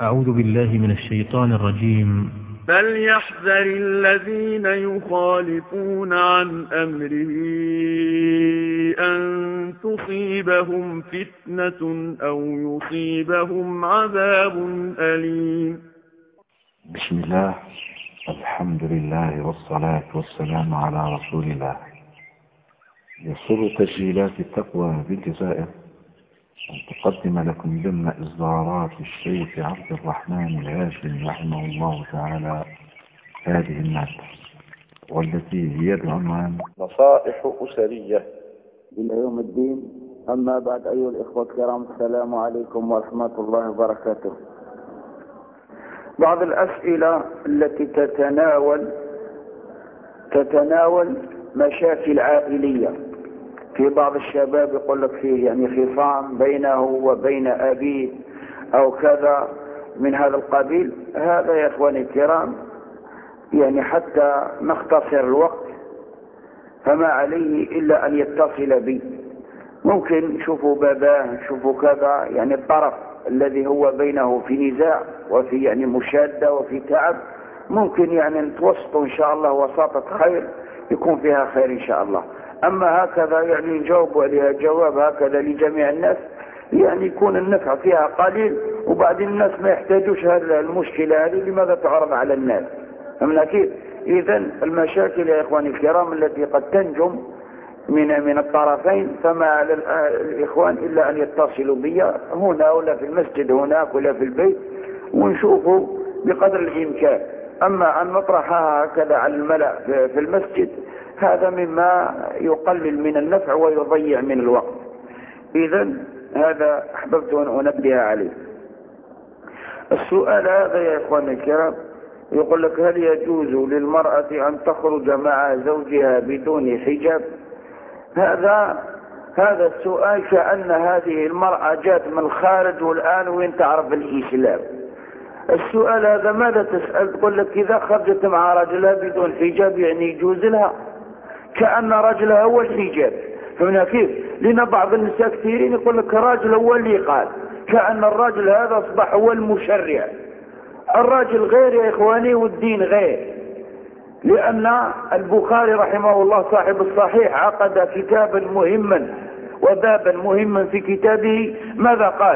أعوذ بالله من الشيطان الرجيم. فليحذر الذين يخالفون عن أمره أن تصيبهم فتنة أو يصيبهم عذاب أليم. بسم الله، الحمد لله والصلاة والسلام على رسول الله. يسر تسجيلات التقوى بالجزائر أن تقدم لكم ضمن إصدارات الشيخ عبد الرحمن الهاشمي رحمه الله تعالى هذه المادة، والتي هي بعنوان نصائح أسرية إلى يوم الدين. أما بعد، أيها الإخوة الكرام، السلام عليكم ورحمة الله وبركاته. بعض الأسئلة التي تتناول مشاكل عائلية. في بعض الشباب يقول لك فيه خصام بينه وبين أبيه أو كذا من هذا القبيل. هذا يا إخواني الكرام حتى نختصر الوقت فما عليه إلا أن يتصل بي. ممكن نشوفوا باباه، نشوفوا كذا، الطرف الذي هو بينه في نزاع وفي مشادة وفي تعب، ممكن نتوسطوا إن شاء الله وساطة خير يكون فيها خير إن شاء الله. أما هكذا نجاوب عليها جواب هكذا لجميع الناس، يكون النفع فيها قليل، وبعدين الناس ما يحتاجوش هذه المشكلة هذه لماذا تعرض على الناس. فمن أكيد إذن المشاكل يا إخواني الكرام التي قد تنجم من الطرفين، فما على الإخوان إلا أن يتصلوا بي هنا ولا في المسجد هناك ولا في البيت، ونشوفوا بقدر الإمكان. أما أن نطرحها هكذا على الملأ في المسجد، هذا مما يقلل من النفع ويضيع من الوقت. إذن هذا أحببت أن أنبه عليه. السؤال هذا يا إخواني الكرام يقول لك: هل يجوز للمرأة أن تخرج مع زوجها بدون حجاب؟ هذا السؤال كأن هذه المرأة جات من الخارج والآن وين تعرف الإسلام. السؤال هذا ماذا تسأل؟ تقول لك إذا خرجت مع رجلها بدون حجاب يجوز لها، كأن رجلها هو الحجاب. فمن كيف؟ لأن بعض النساء كثيرين يقول لك الراجل هو اللي قال، كأن الراجل هذا أصبح هو المشرع. الراجل غير يا إخواني والدين غير. لأن البخاري رحمه الله صاحب الصحيح عقد كتابا مهما وبابا مهما في كتابه. ماذا قال؟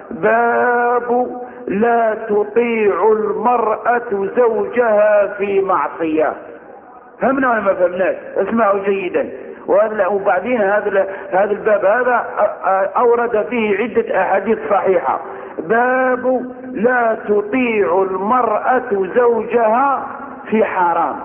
باب لا تطيع المرأة زوجها في معصية. فهمنا ولا ما فهمناش؟ اسمعوا جيدا. وبعدين هذا الباب هذا أورد فيه عدة أحاديث صحيحة. باب لا تطيع المرأة زوجها في حرام،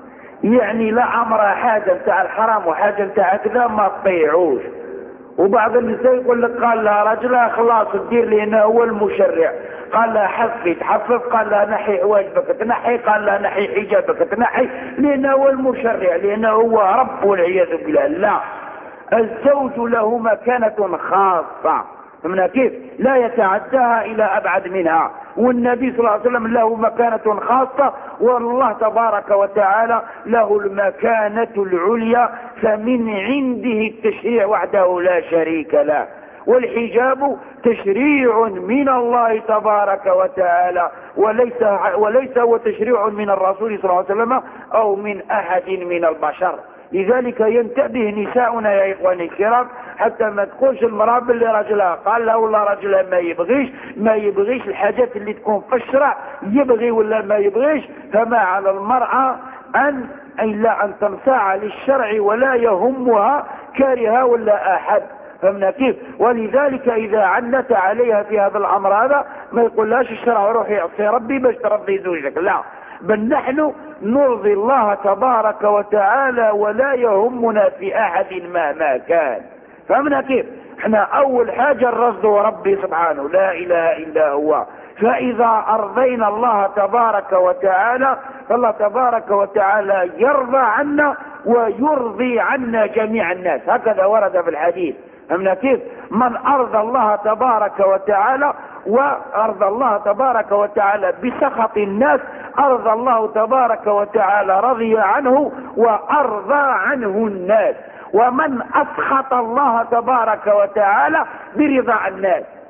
لا عمرها حاجة متاع الحرام وحاجة متاع كذا ما تطيعوش. وبعض النساء يقول لك قال لها رجلها خلاص تدير لأنه هو المشرع، قال لها حفي تحفف، قال لها نحي حواجبك تنحي، قال لها نحي حجابك تنحي، لأنه هو المشرع، لأنه هو رب والعياذ بالله. لا، الزوج له مكانة خاصة، من كيف لا يتعداها إلى أبعد منها. والنبي صلى الله عليه وسلم له مكانة خاصة، والله تبارك وتعالى له المكانة العليا، فمن عنده التشريع وحده لا شريك له. والحجاب تشريع من الله تبارك وتعالى، وليس هو تشريع من الرسول صلى الله عليه وسلم أو من أحد من البشر. لذلك ينتبه نساؤنا يا إخواني الكرام، حتى ما تقولش المرأة باللي رجلها قال لا والله رجلها ما يبغيش الحاجات اللي تكون في الشرع، يبغي ولا ما يبغيش. فما على المرأة أن تنصاع للشرع ولا يهمها كارها ولا أحد. فمن كيف؟ ولذلك إذا عنت عليها في هذا الأمر هذا ما يقولهاش الشرع روحي اعصي ربي باش ترضي زوجك، لا، بل نحن نرضي الله تبارك وتعالى ولا يهمنا في أحد مهما كان. فمن كيف؟ احنا أول حاجة نرضي ربي سبحانه لا إله إلا هو. فإذا أرضينا الله تبارك وتعالى فالله تبارك وتعالى يرضى عنا ويرضي عنا جميع الناس. هكذا ورد في الحديث. فمن كيف؟ من أرضى الله تبارك وتعالى وأرضى الله تبارك وتعالى بسخط الناس، أرضى الله تبارك وتعالى رضي عنه وأرضى عنه الناس. ومن أسخط الله تبارك وتعالى برضا الناس،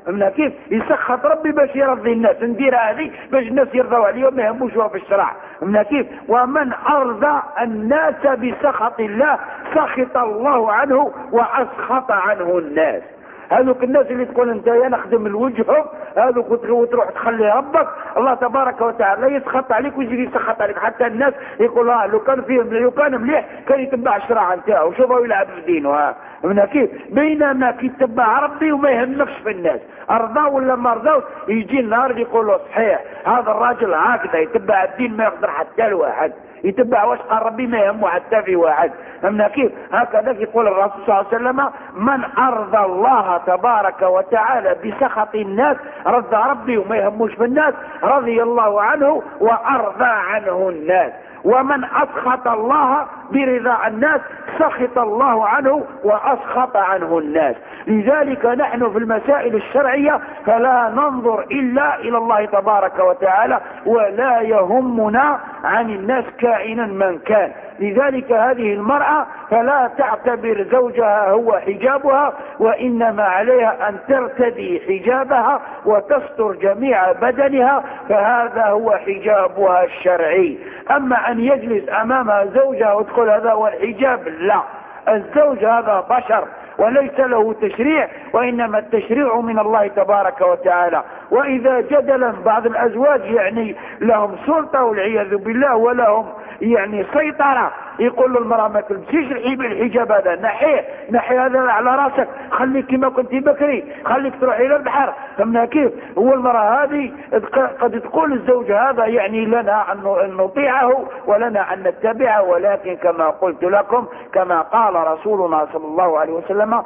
فهمنا كيف؟ يسخط ربي باش يرضي الناس، ندير هذه باش الناس يرضوا عليه وما يهموش في الشرع. فهمنا كيف؟ ومن أرضى الناس بسخط الله سخط الله عنه وأسخط عنه الناس. هذوك الناس اللي تقول انت يا نخدم الوجه، هذوك وتروح تخلي ربك الله تبارك وتعالى يسخط عليك ويجي يسخط عليك. حتى الناس يقول لو كان فيهم لو كان مليح كان يتبع الشرع نتاعو، شوفوا يلعب في دينه. من كيف؟ بينما كي يتبع ربي وما يهمكش في الناس ارضاو ولا ما ارضاو، يجي النهار يقول له صحيح هذا الراجل هكذا يتبع الدين ما يقدر حتى الواحد يتبع واش قال ربي ما يهمه حتى في واحد. فهمنا كيف؟ هكذا يقول الرسول صلى الله عليه وسلم من أرضى الله تبارك وتعالى بسخط الناس رضى ربي وما يهموش في الناس رضي الله عنه وأرضى عنه الناس. ومن أسخط الله برضا الناس سخط الله عنه وأسخط عنه الناس. لذلك نحن في المسائل الشرعية فلا ننظر إلا إلى الله تبارك وتعالى ولا يهمنا عن الناس كائنا من كان. لذلك هذه المرأة فلا تعتبر زوجها هو حجابها، وإنما عليها أن ترتدي حجابها وتستر جميع بدنها، فهذا هو حجابها الشرعي. أما أن يجلس أمامها زوجها وتقول هذا هو الحجاب، لا، الزوج هذا بشر وليس له تشريع، وإنما التشريع من الله تبارك وتعالى. وإذا جدلا بعض الأزواج يعني لهم سلطة والعياذ بالله ولهم يعني سيطرة، يقول للمرأة ما تلبسيش الحجاب هذا، نحي هذا على راسك، خليك كما كنت بكري، خليك تروح إلى البحر. فهمنا كيف؟ هو المرأة هذه قد تقول الزوج هذا يعني لنا أن نطيعه ولنا أن نتبعه، ولكن كما قلت لكم كما قال رسولنا صلى الله عليه وسلم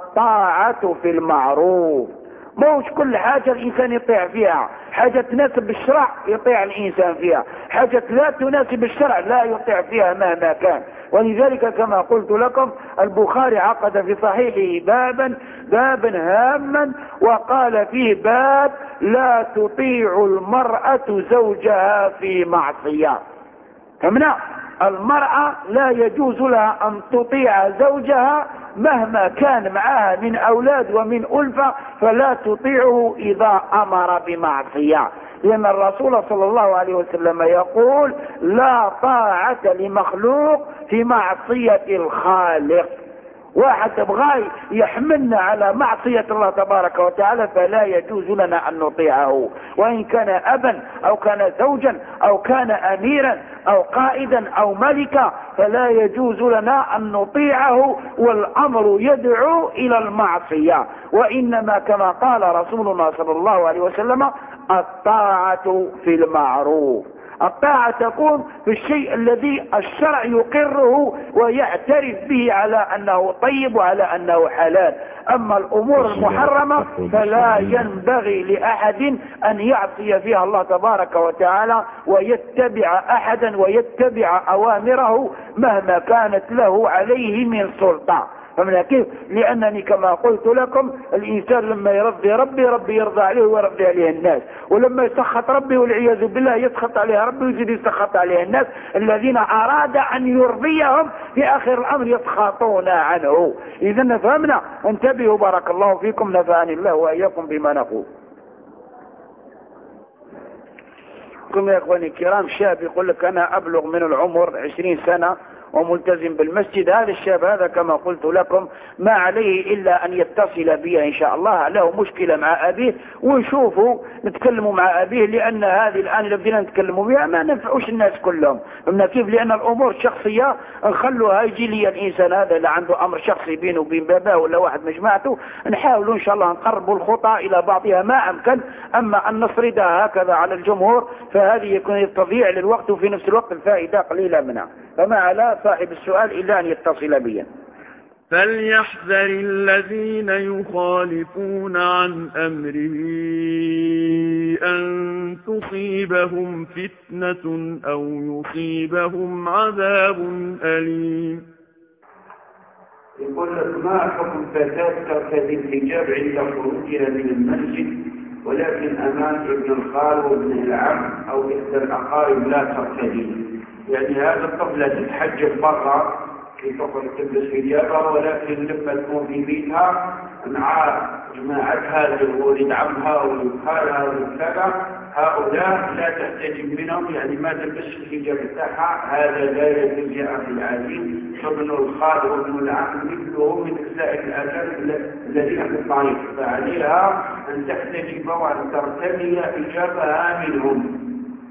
الطاعة في المعروف. موش كل حاجة الإنسان يطيع فيها، حاجة تناسب الشرع يطيع الإنسان فيها، حاجة لا تناسب الشرع لا يطيع فيها مهما كان. ولذلك كما قلت لكم البخاري عقد في صحيحه بابا هاما وقال فيه باب لا تطيع المرأة زوجها في معصية. فمنا المرأة لا يجوز لها أن تطيع زوجها مهما كان معها من أولاد ومن ألفة، فلا تطيعه إذا أمر بمعصية، لأن الرسول صلى الله عليه وسلم يقول لا طاعة لمخلوق في معصية الخالق. واحد بغاي يحملنا على معصية الله تبارك وتعالى فلا يجوز لنا أن نطيعه، وإن كان أبا أو كان زوجا أو كان أميرا أو قائدا أو ملكا فلا يجوز لنا أن نطيعه، والأمر يدعو إلى المعصية. وإنما كما قال رسولنا صلى الله عليه وسلم الطاعة في المعروف. الطاعة تكون في الشيء الذي الشرع يقره ويعترف به على أنه طيب وعلى أنه حلال. أما الأمور المحرمة فلا ينبغي لأحد أن يعصي فيها الله تبارك وتعالى ويتبع أحدا ويتبع أوامره مهما كانت له عليه من سلطة. فمن كيف؟ لأنني كما قلت لكم الإنسان لما يرضي ربي يرضى عليه ويرضي عليه الناس، ولما يسخط ربي والعياذ بالله يسخط عليه ربي ويزيد يسخط عليه الناس الذين أراد أن يرضيهم في آخر الأمر يسخطون عنه. إذا نفهمنا، انتبهوا بارك الله فيكم، نفعني الله وإياكم بما نقول. كم يا إخواني الكرام شاب يقول لك أنا أبلغ من العمر 20 سنة وملتزم بالمسجد، هذا الشاب هذا كما قلت لكم ما عليه إلا أن يتصل بي إن شاء الله، له مشكلة مع أبيه ونشوفوا نتكلموا مع أبيه، لأن هذه الآن اللي بدنا نتكلموا بها ما ننفعوش الناس كلهم. فهمنا كيف؟ لأن الأمور شخصية نخلوها يجي لي الإنسان هذا اللي عنده أمر شخصي بينه وبين باباه ولا واحد مجمعته، نحاولوا إن شاء الله نقربوا الخطى إلى بعضها ما أمكن. أما أن نفرضها هكذا على الجمهور فهذه يكون تضييع للوقت وفي نفس الوقت الفائدة قليلة منها. فما على صاحب السؤال إلا أن يتصل بي. فليحذر الذين يخالفون عن أمره أن تصيبهم فتنة أو يصيبهم عذاب أليم. يقول لك ما حكم فتاة ترتدي الحجاب عند خروجها من المسجد ولكن أمام ابن الخال وابن العم أو إحدى الأقارب لا ترتدي؟ يعني هذا الطفلة تتحجب برا في تخرج تلبس حجابها، ولكن لما تكون في بيتها مع جماعة هذه وولد عمها وخالها وكذا، هؤلاء لا تحتجب منهم، يعني ما تلبس الحجاب تاعها، هذا لا يجوز يا أخي العزيز. فابن الخال وابن العم مثله من سائر الآجال الذين في الطريق، فعليها أن تحتجب وأن ترتدي حجابها منهم.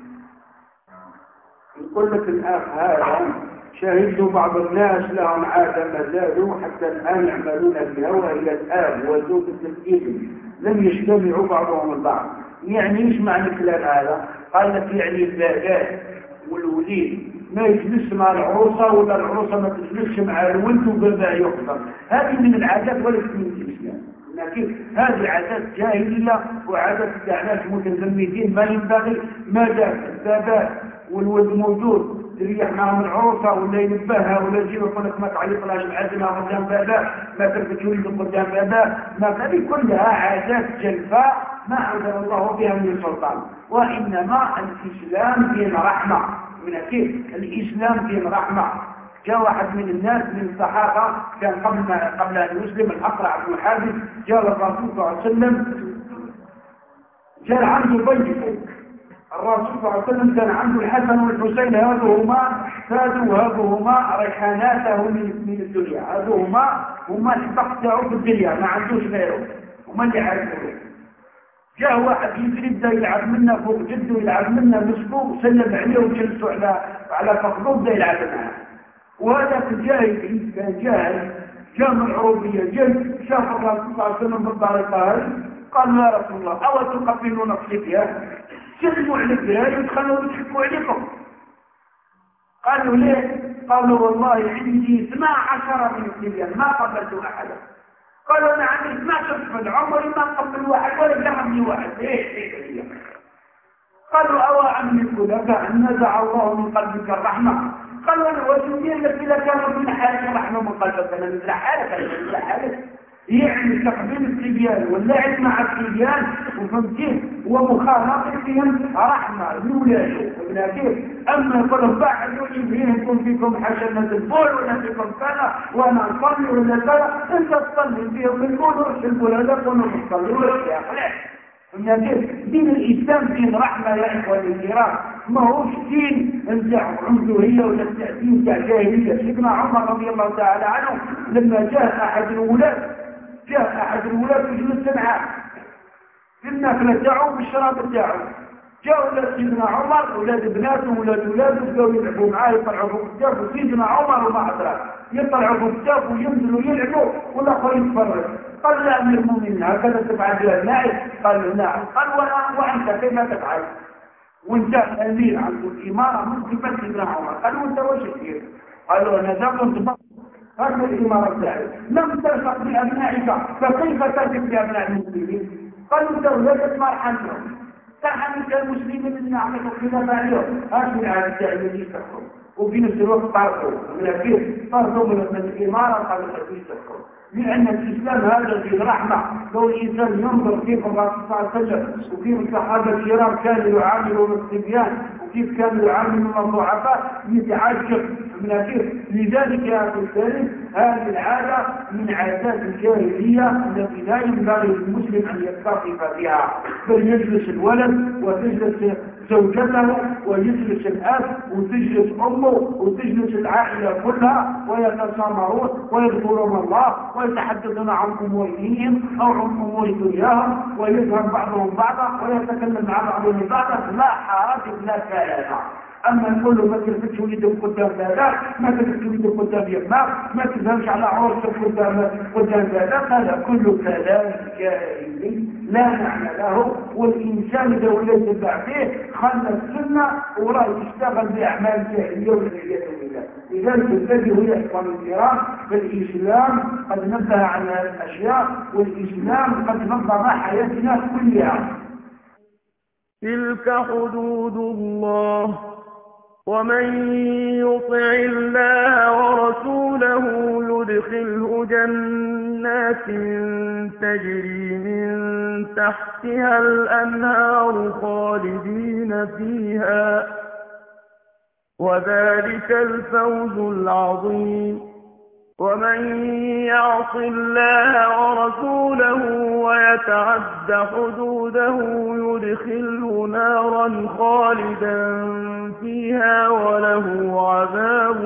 يقول لك الأخ هذا شاهدت بعض الناس لهم عادة ما زالوا حتى الآن يعملون بها، وهي الآب وزوجة الابن لم يجتمعوا بعضهم البعض. يعني ايش معنى الكلام هذا؟ قال لك يعني الزوجات والوليد ما يجلس مع العروسة ولا العروسة ما تجلسش مع الولد وبابا يقدر. هذه من العادات وليست من الإسلام، لكن هذه عادات جاهلية وعادات ناس متزمتين. ما ينبغي ما دام البابا والولد موجود يريح معهم العروسة ولا ينبهها ولا يجيب يقول لك ما تعلقلاش العزمة قدام بابا، ما تربط ولد قدام بابا، ما هذه كلها عادات جلفاء ما أنزل الله بها من سلطان. وإنما الإسلام دين رحمة، من كيف الإسلام دين رحمة. جاء واحد من الناس من الصحابة كان قبل أن يسلم، الأقرع بن حابس، جاء الرسول صلى الله عليه وسلم، جاء عنده بيت. الرسول صلى الله عليه وسلم كان عنده الحسن والحسين، هذوهما ريحاناته من الدنيا، هما الحق تاعو في الدنيا، ما عندوش غيره، هما اللي عارفوه. جاء واحد يجري بدا يلعب منا فوق جده، يلعب منا مسكو، سلم عليه وجلسوا على فخذه بدا يلعب معاه. وهذا الجاهل كان جاهل، جاء من العروبية، شاف الرسول صلى الله عليه وسلم بالطريقة هذه، قال يا رسول الله أو تقبلون الصبيان؟ سلموا عليك بها يدخلوا ويضحكوا عليكم. قالوا ليه؟ قالوا والله عندي 12 من الصبيان ما قبلت أحدا. قالوا أنا عندي 12 طفل عمري ما قبل واحد ولا جربني واحد. إيه؟ قالوا أو أعملك لك أن نزع الله من قلبك الرحمة؟ قالوا أنا وجدين لك إذا كانوا من حالك رحمة من قلبك، أنا مثل حالك يعني تقبيل الصبيان واللعب مع الصبيان وفهمتين ومخالطتهم رحمة لولاده ولكن أما يقولوا بعد يكون فيكم حسنة البول ولا فيكم كذا وأنا أصلي ولا كذا، أنت تصلي فيهم البول ورسل ولادك ونصلي ورسل يا أخي. دين الإسلام دين رحمة يا إخواني الكرام، ما هوش دين انتع عنصرية ولا التأثير تاع جاهلية. سيدنا عمر رضي الله تعالى عنه لما جاء أحد الولاد يجلس معاه في النافلة تاعو بالشراب تاعو، جاءوا سيدنا عمر أولاد بناته ولاده بدأوا يلعبوا معاه، يطلعوا فوق الكتاب، وسيدنا عمر وما أدراك يطلعوا فوق الكتاب وينزلوا يلعبوا والآخر يتفرج. قال لا أمير المؤمنين هكذا تفعل بها اللاعب؟ قال له نعم. قال وأنت كيف تفعل؟ وانت أمير عند الإمارة ممكن سيدنا عمر. قال وانت وش كثير؟ قال له أنا ذا كنت هذه الإمارة تاعي لم تلحق بأبنائك فكيف تلحق بأبناء المسلمين؟ قالوا أنت ولادك ما رحمتهم، ترحمك المسلمين اللي نعملوا خلاف عليهم. هذه العادة تاعي اللي يستحقوا وفي نفس الوقت طردوا، لكن طردوا من الإمارة قالوا لا يستحقوا، لأن الإسلام هذا في رحمة. لو الإنسان ينظر كيف الرسول صلى الله عليه وسلم وكيف الصحابة الكرام كانوا يعاملون الصبيان وكيف كانوا يعاملون الضعفاء يتعجب من كيف. لذلك يا أخي الكريم هذه العادة من عادات الجاهلية التي لا ينبغي للمسلم أن يتصرف بها، بل يجلس الولد وتجلس زوجته ويجلس الأب وتجلس أمه وتجلس العائلة كلها ويتسامرون ويذكرون الله ويتحدثون عن أمور دينهم أو عن أمور دنياهم ويفهم بعضهم بعضا ويتكلم مع بعضهم بعضا، لا حرج لا كلام. أما نقول له ما تلفتش وليدك قدام باباك، ما تلفتش وليدك قدام يماك، ما تفهمش على عروسك قدام باباك، هذا كله كلام جاهلي لا معنى له. والإنسان إذا وليت يتبع فيه خلى السنة وراه يشتغل بأعمال جاهلية والعياذ بالله. لذلك الذي هو يحكم الكرام بالإسلام قد نبه عن هذه الأشياء، والإسلام قد نظم حياتنا كلها. تلك حدود الله ومن يطع الله ورسوله يدخله جنات تجري من تحتها الأنهار خالدين فيها وذلك الفوز العظيم. ومن يعص الله ورسوله ويتعد حدوده يدخله نارا خالدا فيها وله عذاب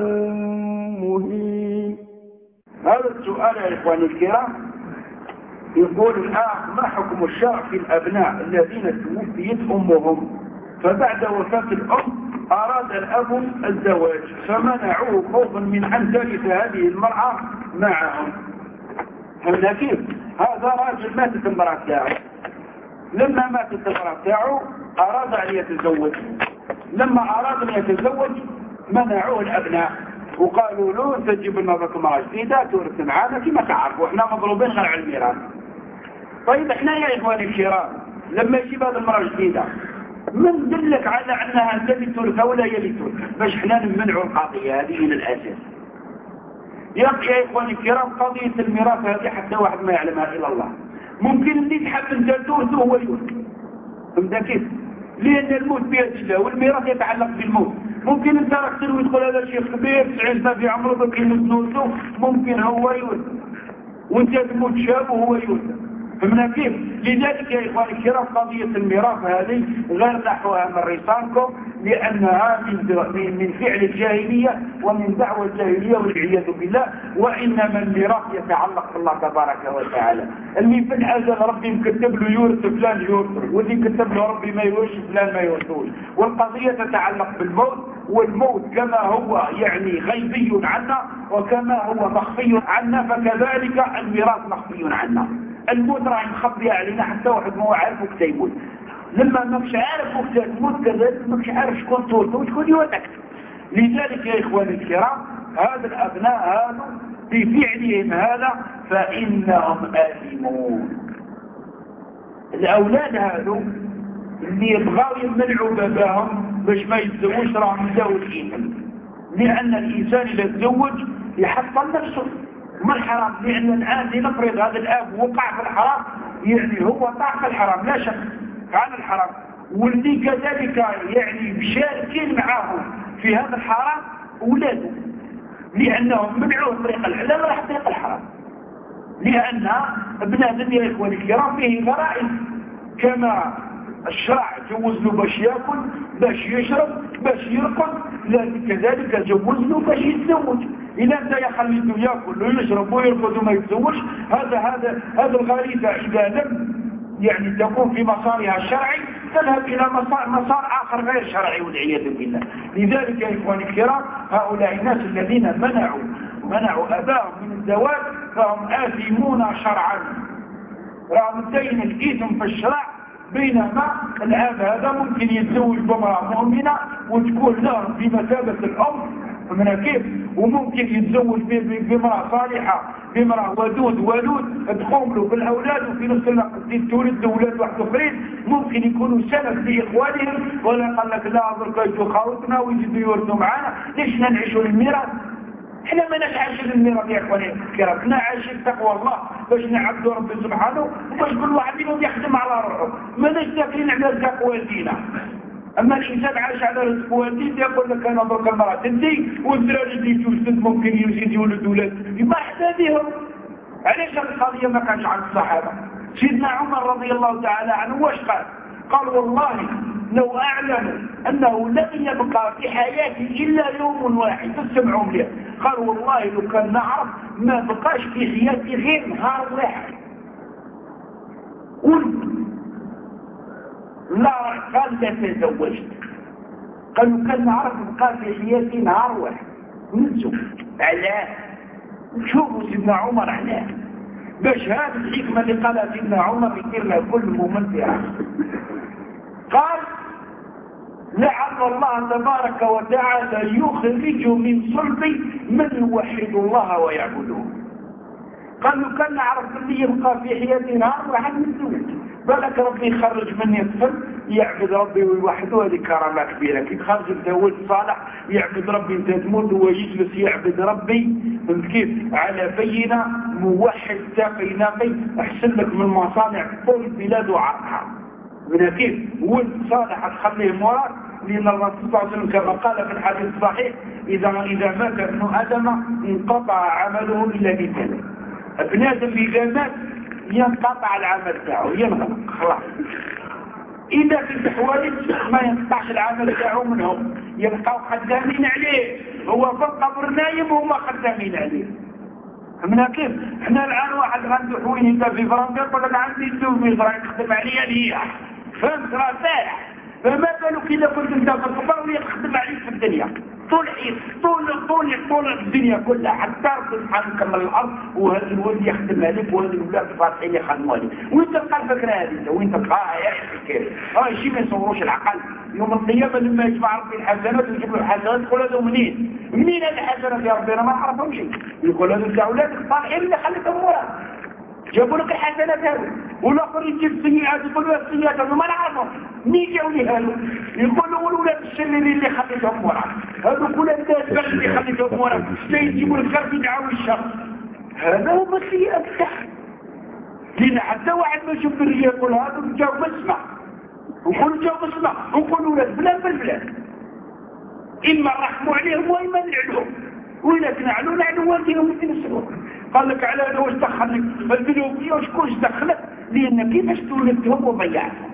مهين. هذا السؤال يا إخواني الكرام يقول الآخ: ما حكم الشرع في الأبناء الذين توفيت أمهم فبعد وفاة الأم أراد الأب الزواج فمنعوه خوفا من أن ترث هذه المرأة معهم؟ فهمنا كيف؟ هذا راجل ماتت المرأة تاعه، لما ماتت المرأة تاعه أراد أن يتزوج، لما أراد أن يتزوج منعوه الأبناء وقالوا له: تجيب لنا امرأة جديدة تورث معانا كما تعرفوا احنا مضروبين غير على الميراث. طيب احنا يا إخواني الكرام لما يجيب هذه المرأة جديدة من دلك على أنها أنت اللي تورثها ولا هي اللي تورثها؟ باش احنا نمنعوا القضية هذه من الأساس. يا إخواني الكرام قضية الميراث هذه حتى واحد ما يعلمها إلا الله. ممكن اللي تحب أنت تورثه هو يورث، فهمت كيف؟ لأن الموت بيد الله والميراث يتعلق بالموت. ممكن انت راك تروي تقول هذا شيخ كبير 90 سنة في عمره بك يموت نورته، ممكن هو يورث وانت تموت شاب وهو يورث، فهمنا كيف؟ لذلك يا إخواني الكرام قضية الميراث هذه غير نحوها من رسالكم، لأنها من فعل الجاهلية ومن دعوة الجاهلية والعياذ بالله، وإنما الميراث يتعلق بالله تبارك وتعالى. اللي في الأزل ربي مكتب له يورث فلان يورث، واللي كتب له ربي ما يورث فلان ما يورثوش. والقضية تتعلق بالموت، والموت كما هو يعني غيبي عنا وكما هو مخفي عنا فكذلك الميراث مخفي عنا. الموت راح مخبي علينا حتى واحد ما هو عارف وقت يموت. لما ماكش عارف وقت تموت كذلك ماكش عارف شكون تورث وشكون يورثك. لذلك يا إخواني الكرام هذا الأبناء هذا بفعلهم هذا فإنهم آثمون. الأولاد هذو اللي يبغوا يمنعوا باباهم باش ما يتزوجش راهم يساووا الإثم، لأن الإنسان إذا تزوج يحصل نفسه من الحرام. لأن الآن لنفرض هذا الآب وقع في الحرام، يعني هو طاع في الحرام لا شك عن الحرام، واللي كذلك يعني مشاركين معه في هذا الحرام أولاده، لأنهم منعوه طريق الحلال راح طريق الحرام. لأن ابن آدم يا إخواني الكرام فيه غرائز، كما الشرع جوز له باش ياكل باش يشرب باش يرقد، كذلك جوز له باش يتزوج. إذا انت يخليته ياكل ويشرب ويرقد وما يتزوج، هذا الغريزة إذا لم يعني تكون في مسارها الشرعي تذهب إلى مسار آخر غير شرعي والعياذ بالله. لذلك يا إخواني الكرام هؤلاء الناس الذين منعوا أباهم من الزواج فهم آثمون شرعا، راهم دين الإثم في الشرع. بينما الآب هذا ممكن يتزوج بامرأة مؤمنة وتكون له بمثابة الأم من كيف، وممكن يتزوج بامرأة صالحة بامرأة ودود تقوم له بالأولاد، وفي نفس الوقت تولد أولاد واحد آخرين ممكن يكونوا سند لإخوانهم، ولا قال لك لا أضرك يجوا خاوتنا ويجدوا يورثوا معنا، ليش نعيشوا الميراث؟ احنا ما نعيش الميراث يا اخواني الكرام، احنا عايشين تقوى الله باش نعبدوا ربي سبحانه وباش كل واحد منهم يخدم على روحه، ماناش داخلين على رزق والدينا. اما الانسان عايش على رزق والدين يقول لك انا درك المراه تنتي والدراري اللي توجد ممكن يزيد يولد ولاد ما حدا بهم. علاش هذه القضيه ما كانش عند الصحابه؟ سيدنا عمر رضي الله تعالى عنه واش قال والله لو أعلم أنه لم يبقى في حياتي إلا يوم واحد، تسمعوا لي، قال والله لو كان نعرف ما بقاش في حياتي غير نهار واحد. قلت لا، قال لا تزوجت، قال لو كان نعرف بقى في حياتي نهار واحد نزوج. علاه؟ شوفوا سيدنا عمر علاه، باش هذه الحكمة اللي قالها سيدنا عمر يدير لها كل ممثل. قال لعل الله تبارك وتعالى يخرج من صلبي من يوحد الله ويعبده. قال له كان نعرف اللي يبقى في حياتي نهار واحد نتزوج، بالك ربي يخرج مني الطفل يعبد ربي ويوحده، هذه كرامة كبيرة. كي تخرج الزوج صالح يعبد ربي انت تموت هو يجلس يعبد ربي كيف على بينة موحد تقي نقي، احسن لك من مصانع طول البلاد وعرقها من كيف. ولد صالح تخليه مراد لأن الرسول صلى الله عليه وسلم كما قال في الحديث الصحيح إذا مات ابن آدم انقطع عمله إلا بثلاث. ابن آدم إذا مات ينقطع العمل تاعه ينغلق خلاص. إذا في حوادث ما ينقطعش العمل تاعه منهم يبقوا خدامين عليه، هو في القبر نايم وهم خدامين عليه. فهمنا كيف؟ احنا الآن واحد عنده حوين انت في فرنسا يقول لك عندي التوفيق راه يخدم عليا ليا، فهمت؟ راه سايح. فما بالك إذا كنت انت في القبر ويخدم عليك في الدنيا طول الدنيا كلها حتى ربي سبحانه كمل الارض وهذا الولد يخدم عليك وهذا الولاد فاتحين يخدموا عليك. وين تلقى الفكره هذه؟ وين تلقاها يا اخي كيف؟ شيء ما يصوروش العقل. يوم القيامه لما يجمع ربي الحسنات ويجيب له الحسنات يقول هذا منين هذه الحسنات يا ربي انا ما نعرفهمش. يقول هذا تاع اولادك الصالحين اللي خليتهم وراك جابوا لك الحسنات هذو، والاخر يجيب السيئات يقول له السيئات هذو ما نعرفهم مين جاوا لي هذو؟ يقولوا الولاد الشريرين اللي خليتهم وراك هذو كل الناس اللي خليتهم وراك يجيبوا الخير يدعوا الشر. هذا هو السيئات تاعك. لأن حتى واحد ما يشوف الرجال يقول هذا جاوا بسمع ويقولوا جاوا بسمع ويقولوا ولاد فلان إما رحموا عليهم وإما نعلوهم، وإذا نعلوا والديهم في نفسهم. قال لك على هذا واش دخلك الفيديو وشكونش دخلك؟ لأن كيفاش تولدتهم وضيعتهم.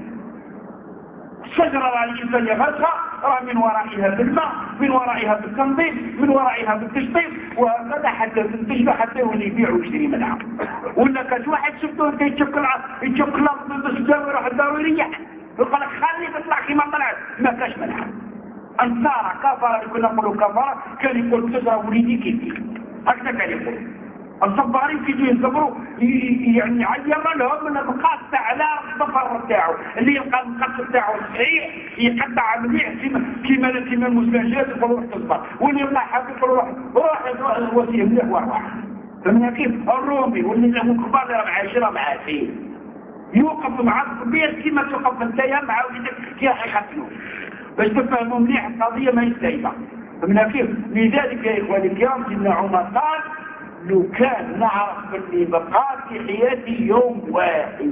الشجرة راه الإنسان يغرسها راه من ورائها بالماء، من ورائها بالتنظيف، من ورائها بالتشطيب، وهكذا حتى تنتج حتى يولي يبيع ويشتري منها. ولا كاش واحد شفتوه انت يتشكل الارض بالشجار ويروح الدار ويريح يقول لك خلي تطلع كيما طلعت، ما كاش منها. النصارى كفر اللي كنا نقولوا كفر كان يقول تشرب وليدي كيف هكذا كان يقول. الصبارين كي يجوا يصبروا يعني عير لهم من القص على الظفر تاعو اللي يلقى القص تاعو صحيح يقطع مليح كيما المستنجات يقولوا روح تصبر، واللي يلقى حبيب يقولوا روح الوسيله مليح وروح. فمن كيف الرومي واللي له كبار اللي راه عايشين مع فيه يوقف مع الكبير كيما توقف انت مع وليدك كي راح يخدموا باش تفهموا مليح القضيه ما يستاهلها. فمن كيف لذلك يا اخواني الكرام سيدنا عمر قال لو كان نعرف اللي بقى في حياتي يوم واحد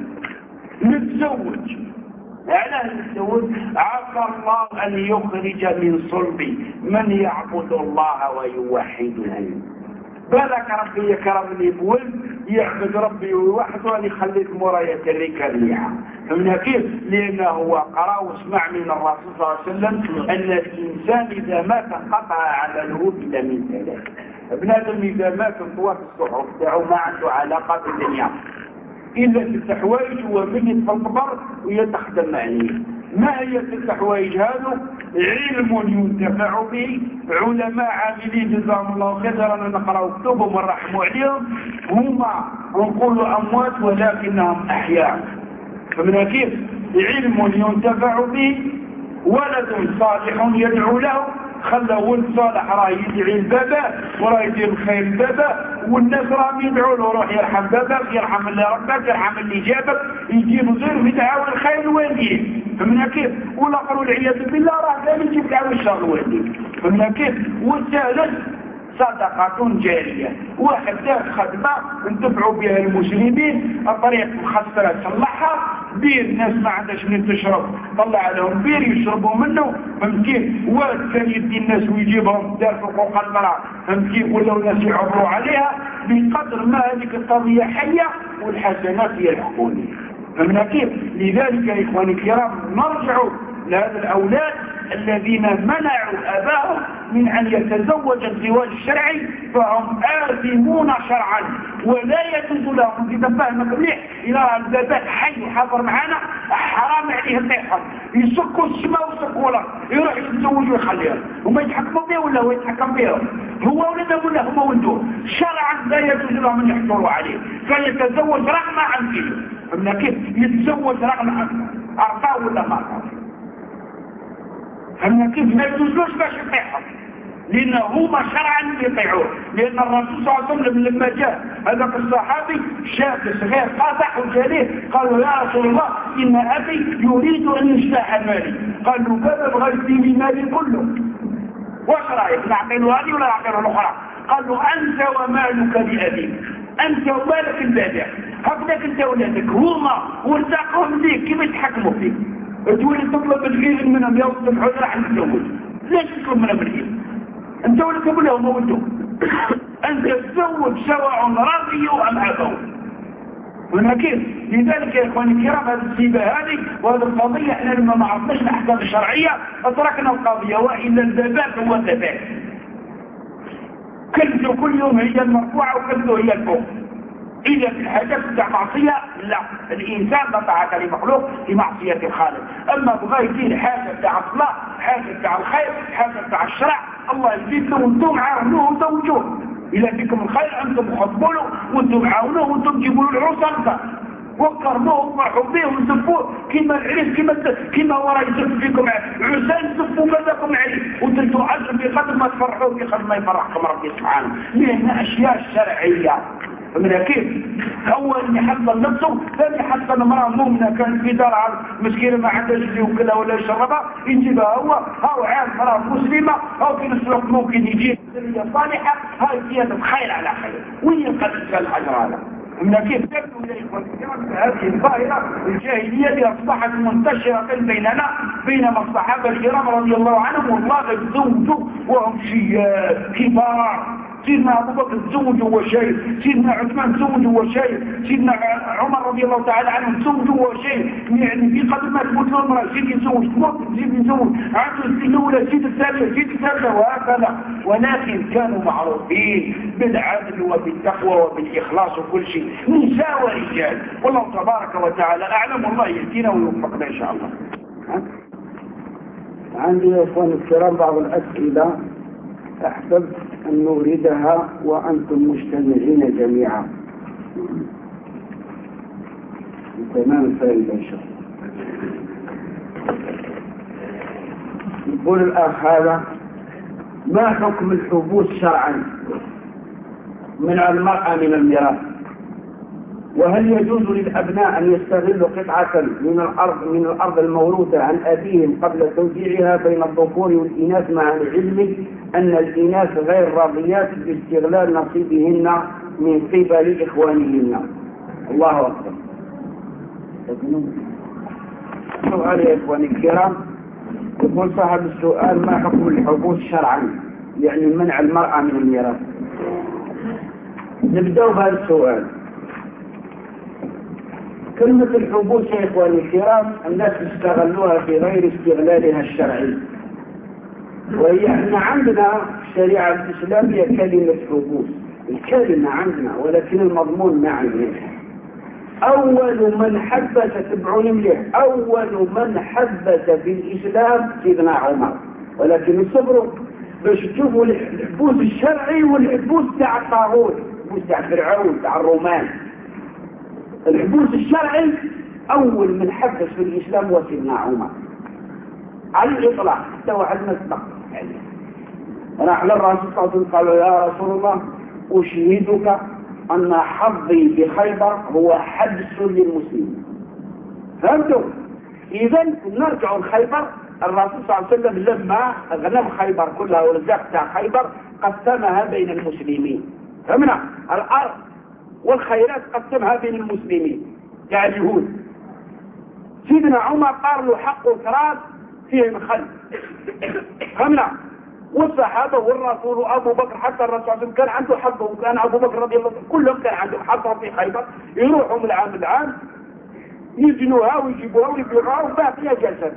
نتزوج على نتزوج عسى الله ان يخرج من صلبي من يعبد الله ويوحده. بالك ربي يكرمني بولد يعبد ربي ويوحده وأن يخليك مراية الركالية. فمن كيف؟ لأنه هو قرأ واسمع من الرسول صلى الله عليه وسلم أن الإنسان إذا مات انقطع عمله إلا من ثلاث. ابن آدم إذا مات انطوى في الصحف تاعو ما عنده علاقة بالدنيا إلا ست حوايج هو من يدخل القبر ويتخدم عليه. ما هي ست حوايج هذو؟ علم ينتفع به، علماء عاملين جزاهم الله خيرا نقرأوا كتبهم ونرحموا عليهم هما نقولوا أموات ولكنهم أحياء. فمن كيف؟ علم ينتفع به، ولد صالح يدعو له، خلى ولد صالح راه يدعي البابا وراه يدير الخير البابا والناس راهم يدعوا له روح يرحم باباك يرحم اللي ربك يرحم اللي جابك يجيب غير يدعوا الخير الوالدين. فمن كيف؟ والاخر والعياذ بالله راه ثاني يجيب دعوه الشر الوالدين. فمن كيف؟ والثالث صدقة جارية، واحد دار خدمة انتفعوا بها المسلمين الطريق مخسرة صلحها، بير الناس ما عندهاش من تشرب طلع لهم بير يشربوا منه فهمتي، واد كان يدي الناس ويجيبهم دار حقوق المرأة فهمتي، ولاو الناس يعبروا عليها بقدر ما هذيك القضية حية والحسنات يلحقوني. فمن كيف؟ لذلك يا إخواني الكرام نرجع لهذا الأولاد الذين منعوا أباهم من أن يتزوج الزواج الشرعي فهم آثمون شرعا ولا يجوز لهم. إذا فهمك مليح إلى البابات حي حاضر معنا حرام عليه الطيحهم يسكوا السماء ويسكوا الأرض يروح يتزوج ويخليهم وما يتحكموا به ولا هو يتحكم بهم هو ولدهم ولا هم ولدوه شرعا لا يجوز لهم أن يحصلوا عليه فيتزوج رغم عن كده. فمن كيف؟ يتزوج رغم عن أرضاه ولا ما أرضاه. فمن كيف؟ ما يجوزلوش باش يطيحهم لأنه هما شرعا يطيعوه. لأن الرسول صلى الله عليه وسلم لما جاء هذاك الصحابي شاب صغير قاطع وجاليه قال له يا رسول الله إن أبي يريد أن يجتاح مالي. قال له بابا بغى يديني مالي كله واش رايك نعطي له هذه ولا نعطي له الأخرى؟ قال له أنت ومالك لأبيك، أنت ومالك لباباك، هكذاك أنت ولادك هما ورزقهم ليك كيف يتحكموا فيك. تولي تطلب الحين منهم يوصل حجرة عن الزوج. ليش تطلب منهم الحين؟ انت ولي تقول موتوا. انت تزوج سواء راضي ام ابوا. هنا كيف؟ لذلك يا اخواني الكرام هذه السيبه هذه وهذه القضيه احنا لما ما عرفناش الاحكام الشرعيه اتركنا القضيه والا الذباب هو الذباب. كلمته كل يوم هي المرفوعه وكلمته هي الفوق. إذا في الحاجات بتاع معصية لا، الإنسان لا طاعة لمخلوق في معصية الخالق. أما بغى يدير حاجة بتاع الصلاح، حاجة بتاع الخير، حاجة بتاع الشرع، الله يزيد له وانتم عاونوه وزوجوه. إذا فيكم الخير أنتم خطبوا له وانتم عاونوه وانتم جيبوا له العروس أنت وكرموه وفرحوا به وزفوه كما العريس كما ورا يزف فيكم عرسان زفوا ماذاكم عليه وتلتوا أجر بقدر ما تفرحوا بقدر ما يفرحكم ربي سبحانه. لأن أشياء شرعية من كيف؟ أول يحصل نفسه ثاني يحصل امرأة مؤمنة كانت في دار مسكينة ما عندها شيء وكذا ولا يشربها يجيبها هو عاد مرأة مسلمة أو في نفس الوقت ممكن يجيب صالحة هاي زيادة خير على خير وهي قد الأجر هذا. من كيف تبدو يا إخوان الكرام هذه الظاهرة الجاهلية اللي أصبحت منتشرة بيننا بينما الصحابة الكرام رضي الله عنهم والله تزوجوا وهم شياب كبار. سيدنا أبو بكر تزوج وهو شايب، سيدنا عثمان تزوج وهو شايب، سيدنا عمر رضي الله تعالى عنه تزوج وهو شايب. يعني في قبل ما تموت المرأة سيد يتزوج تموت سيد يتزوج عنده السنة الأولى سيد الثانية سيد الثالثة وهكذا. ولكن كانوا معروفين بالعدل وبالتقوى وبالإخلاص وكل شيء نساء ورجال. والله تبارك وتعالى أعلم والله يهدينا ويوفقنا إن شاء الله. عندي يا إخواني الكرام بعض الأسئلة أحببت أن نوردها وأنتم مجتمعين جميعا. تمام الفائدة إن شاء الله. يقول الأخ هذا: ما حكم الحبوس شرعا من المرأة من الميراث؟ وهل يجوز للأبناء أن يستغلوا قطعة من الأرض الموروثة عن أبيهم قبل توزيعها بين الذكور والإناث مع العلم أن الإناث غير راضيات باستغلال نصيبهن من قبل إخوانهن؟ الله أكبر. سؤال يا إخواني الكرام، يقول صاحب السؤال: ما حكم الحبوس شرعا يعني منع المرأة من الميراث؟ نبدأ بهذا السؤال. كلمة الحبوس يا إخواني الكرام الناس يستغلوها في غير استغلالها الشرعي، وهي احنا عندنا في الشريعة الإسلامية كلمة حبوس، الكلمة عندنا ولكن المضمون ما عندنا. أول من حبس، تبعوني مليح، أول من حبس في الإسلام سيدنا عمر. ولكن الصبروا باش تشوفوا الحبوس الشرعي والحبوس تاع الطاغوت، الحبوس تاع فرعون تاع الرومان. الحبوس الشرعي أول من حبس في الإسلام هو سيدنا عمر على الإطلاق، حتى واحد ما صدق عليه. راح للرسول صلى الله عليه وسلم قالوا: يا رسول الله أشهدك أن حظي بخيبر هو حبس للمسلمين. فهمتوا؟ إذا نرجع لخيبر. الرسول صلى الله عليه وسلم لما غنم خيبر كلها والرزاق تاع خيبر قسمها بين المسلمين. فهمنا؟ الأرض والخيرات قسمها بين المسلمين تاع اليهود. سيدنا عمر قال له حق وتراب فيه الخل. فهمنا؟ والصحابة والرسول وأبو بكر، حتى الرسول صلى الله عليه وسلم كان عنده حظه، وكان أبو بكر رضي الله عنه كلهم كان عندهم حظهم في خيبر. يروحوا من العام العام يجنوها ويجيبوها ويبيعوها وباقيها جالسة.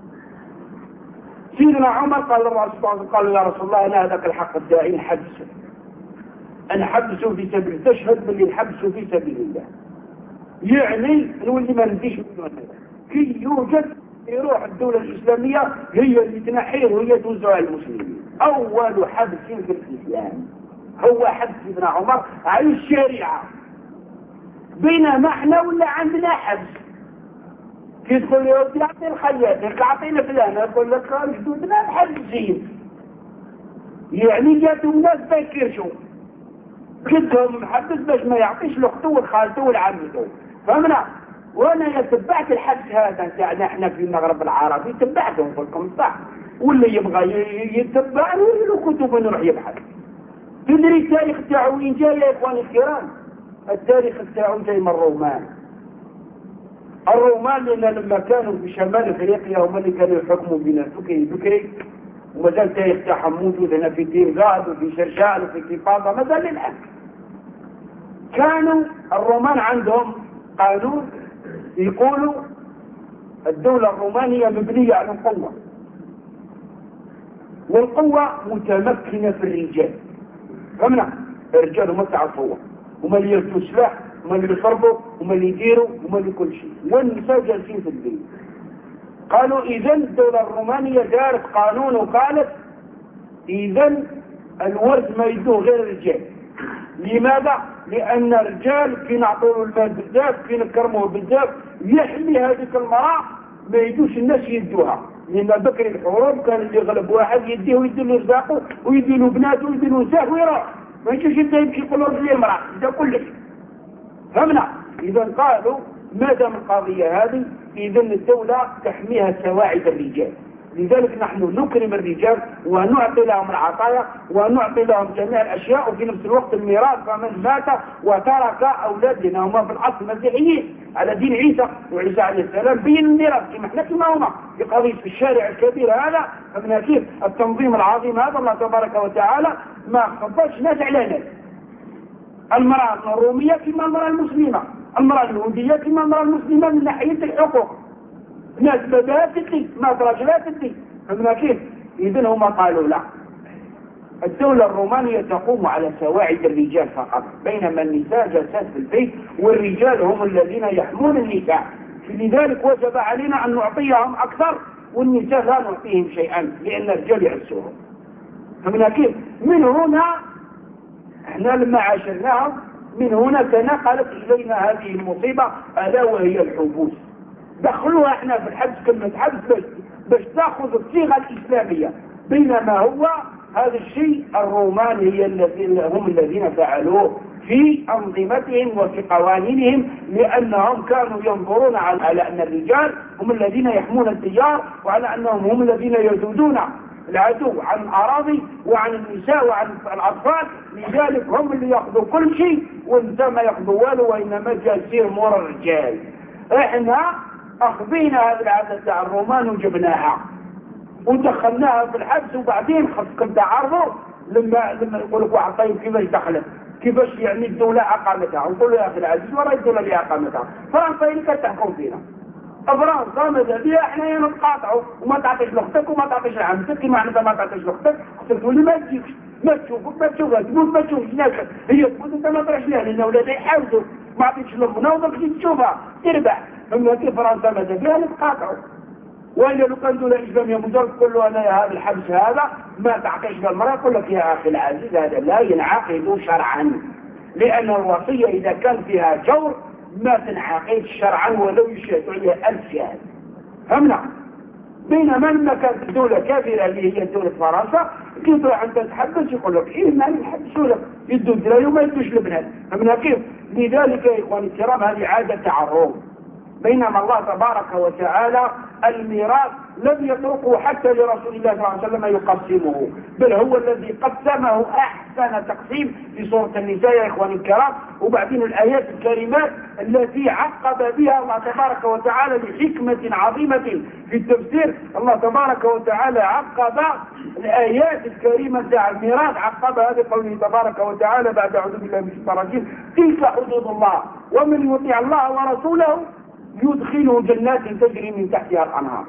سيدنا عمر قال للرسول صلى الله عليه وسلم: قال يا رسول الله أنا هذاك الحق الداعي نحبسه، أنا حبسه في سبيل الله، تشهد باللي نحبسه في سبيل الله، يعني نولي ما نديش منه كي يوجد يروح الدولة الإسلامية هي اللي تنحيه وهي توزع على المسلمين. أول حبس في الإسلام هو حبس سيدنا عمر على الشريعة، بينما احنا ولا عندنا حبس. كي تقول لي ودي اعطي الخياط تعطينا فلان، يقول لك جدودنا محبسين، يعني جاتهم ناس بيكرشوا كدهم محبس باش ما يعطيش لاخته والخالته والعمته. فهمنا؟ وانا تبعت الحبس هذا تاعنا احنا في المغرب العربي، تبعتهم نقول لكم صح، واللي يبغى يتبع له كتب نروح يبحث. تدري التاريخ تاعو وين جاي يا اخواني الكرام؟ التاريخ تاعو جاي من الرومان. الرومان لما كانوا في شمال افريقيا هم اللي كانوا يحكموا بنا بكري، وما زال تاريخ موجود هنا في تيرغاد وفي شرشال وفي كيفاضة ما زال الآن. كانوا الرومان عندهم قانون يقولوا الدولة الرومانية مبنية على القوة، والقوة متمكنة في الرجال. فهمنا؟ الرجال هم تاع القوة، هم اللي يرتوا سلاح، هم اللي يصرفوا، هم اللي يديروا، هم اللي كل شيء، والنساء جالسين في البيت. قالوا إذا الدولة الرومانية دارت قانون وقالت إذا الورد ما يدوه غير الرجال. لماذا؟ لأن الرجال كي نعطوه المال بالذات، كي نكرموه بالذات، يحمي هذيك المرأة ما يدوش الناس يدوها. لأن بكري الحروب كان اللي يغلب واحد يديه ويدي له رزاقه ويدي له بناته ويدي له نساه ويروح، ما يجيش يبدا يمشي يقول له رجلي المرأة ده كلش. فهمنا؟ إذا قالوا ما دام القضية هذه إذا الدولة تحميها سواعد الرجال. لذلك نحن نكرم الرجال ونعطي لهم العطايا ونعطي لهم جميع الأشياء، وفي نفس الوقت الميراث. فمن مات وترك أولاد لنا هم في الأصل مسيحيين على دين عيسى، وعيسى عليه السلام بين الميراث كما احنا كما هما في قضية في الشارع الكبير هذا. فمن كيف التنظيم العظيم هذا الله تبارك وتعالى ما خبرش ناس على ناس. المرأة الرومية كما المرأة المسلمة، المرأة اليهودية كما المرأة المسلمة من ناحية الحقوق. ناس بابات تدي، ناس رجلات تدي. فمن كيف؟ إذن هم قالوا لا، الدولة الرومانية تقوم على سواعد الرجال فقط، بينما النساء جالسات في البيت والرجال هم الذين يحمون النساء. لذلك وجب علينا أن نعطيهم أكثر والنساء لا نعطيهم شيئا لأن الرجال يعسوهم. فمن كيف؟ من هنا احنا لما عاشرناهم من هنا تنقلت إلينا هذه المصيبة ألا وهي الحبوس. دخلوها احنا في الحبس كلمة حبس باش تاخذ الصيغة الإسلامية، بينما هو هذا الشيء الرومان هم الذين فعلوه في أنظمتهم وفي قوانينهم، لأنهم كانوا ينظرون على أن الرجال هم الذين يحمون الديار، وعلى أنهم هم الذين يزودون العدو عن الأراضي وعن النساء وعن الأطفال. لذلك هم اللي يأخذوا كل شيء والنساء ما يأخذوا والو، وإنما جالسين مور الرجال. احنا أخذينا هذه العادة تاع الرومان وجبناها ودخلناها في الحبس، وبعدين خصكم تعرضوا لما يقول لك واحد طيب كيفاش دخلت، كيفاش يعني الدولة أقامتها، ونقول له يا أخي العزيز ولا الدولة اللي أقامتها فرنسا اللي كتحكم فينا. فرنسا ماذا بها احنا نتقاطعوا وما تعطيش لاختك وما تعطيش لعمتك، كيما انت ما تعطيش لاختك اختك تقول لي ما تجيبش، ما تشوفك ما تشوفها، تموت ما تشوفش ناسك، هي تموت انت ما تروحش لها لان ولادها يحاولوا ما عطيتش لامنا وما تجي تشوفها تربح. فما كيف فرنسا ماذا بها نتقاطعوا. والا لو كان دولة اسلاميه مجرد تقول له انا هذا الحبس هذا ما تعطيش للمراه، يقول لك يا اخي العزيز هذا لا ينعقد شرعا، لان الوصيه اذا كان فيها جور ما تنعقد شرعا ولو يشهد عليها 1000 شاهد. فهمنا؟ بينما لما كانت الدولة كافرة اللي هي دولة فرنسا كي تروح انت تحبس يقول لك ايه ما يحبسوا لك يدوا الدرايه وما يدوش البنات. فهمنا كيف؟ لذلك يا اخواني الكرام هذه عادة تعرض. بينما الله تبارك وتعالى الميراث لم يتركه حتى لرسول الله صلى الله عليه وسلم يقسمه، بل هو الذي قسمه احسن تقسيم في سورة النساء يا اخواني الكرام. وبعدين الايات الكريمات التي عقب بها الله تبارك وتعالى لحكمة عظيمة في التفسير. الله تبارك وتعالى عقب الايات الكريمة تاع الميراث عقبها بقوله تبارك وتعالى بعد اعوذ بالله من الشيطان الرجيم: تلك حدود الله ومن يطيع الله ورسوله يدخله جنات تجري من تحتها الأنهار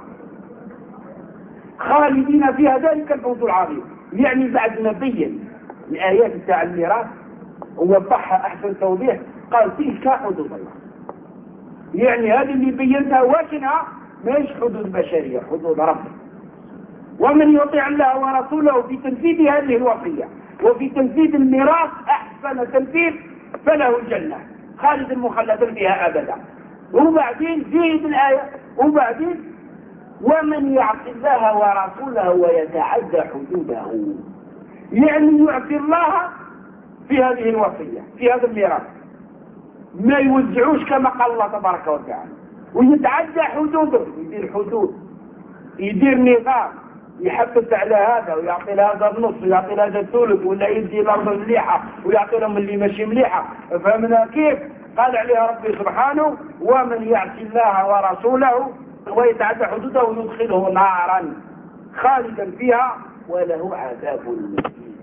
خالدين فيها ذلك الفوز العظيم. يعني بعد ما بين الآيات تاع الميراث ووضحها أحسن توضيح قال تلك حدود الله، يعني هذه اللي بينتها واشنها ماهيش حدود بشرية، حدود ربنا. ومن يطيع الله ورسوله في تنفيذ هذه الوصية وفي تنفيذ الميراث أحسن تنفيذ فله الجنة خالد مخلد فيها أبدا. وبعدين زيد الآية وبعدين ومن يعص الله ورسوله ويتعدى حدوده، يعني يعصي الله في هذه الوصية في هذا الميراث ما يوزعوش كما قال الله تبارك وتعالى، ويتعدى حدوده، يدير حدود، يدير نظام يحفز على هذا ويعطي لهذا النص ويعطي لهذا الثلث، ولا يدي الارض مليحه ويعطي لهم اللي ماشي مليحه. فهمنا كيف؟ قال عليها ربي سبحانه ومن يعص الله ورسوله ويتعدى حدوده يدخله نارا خالدا فيها وله عذاب مهين.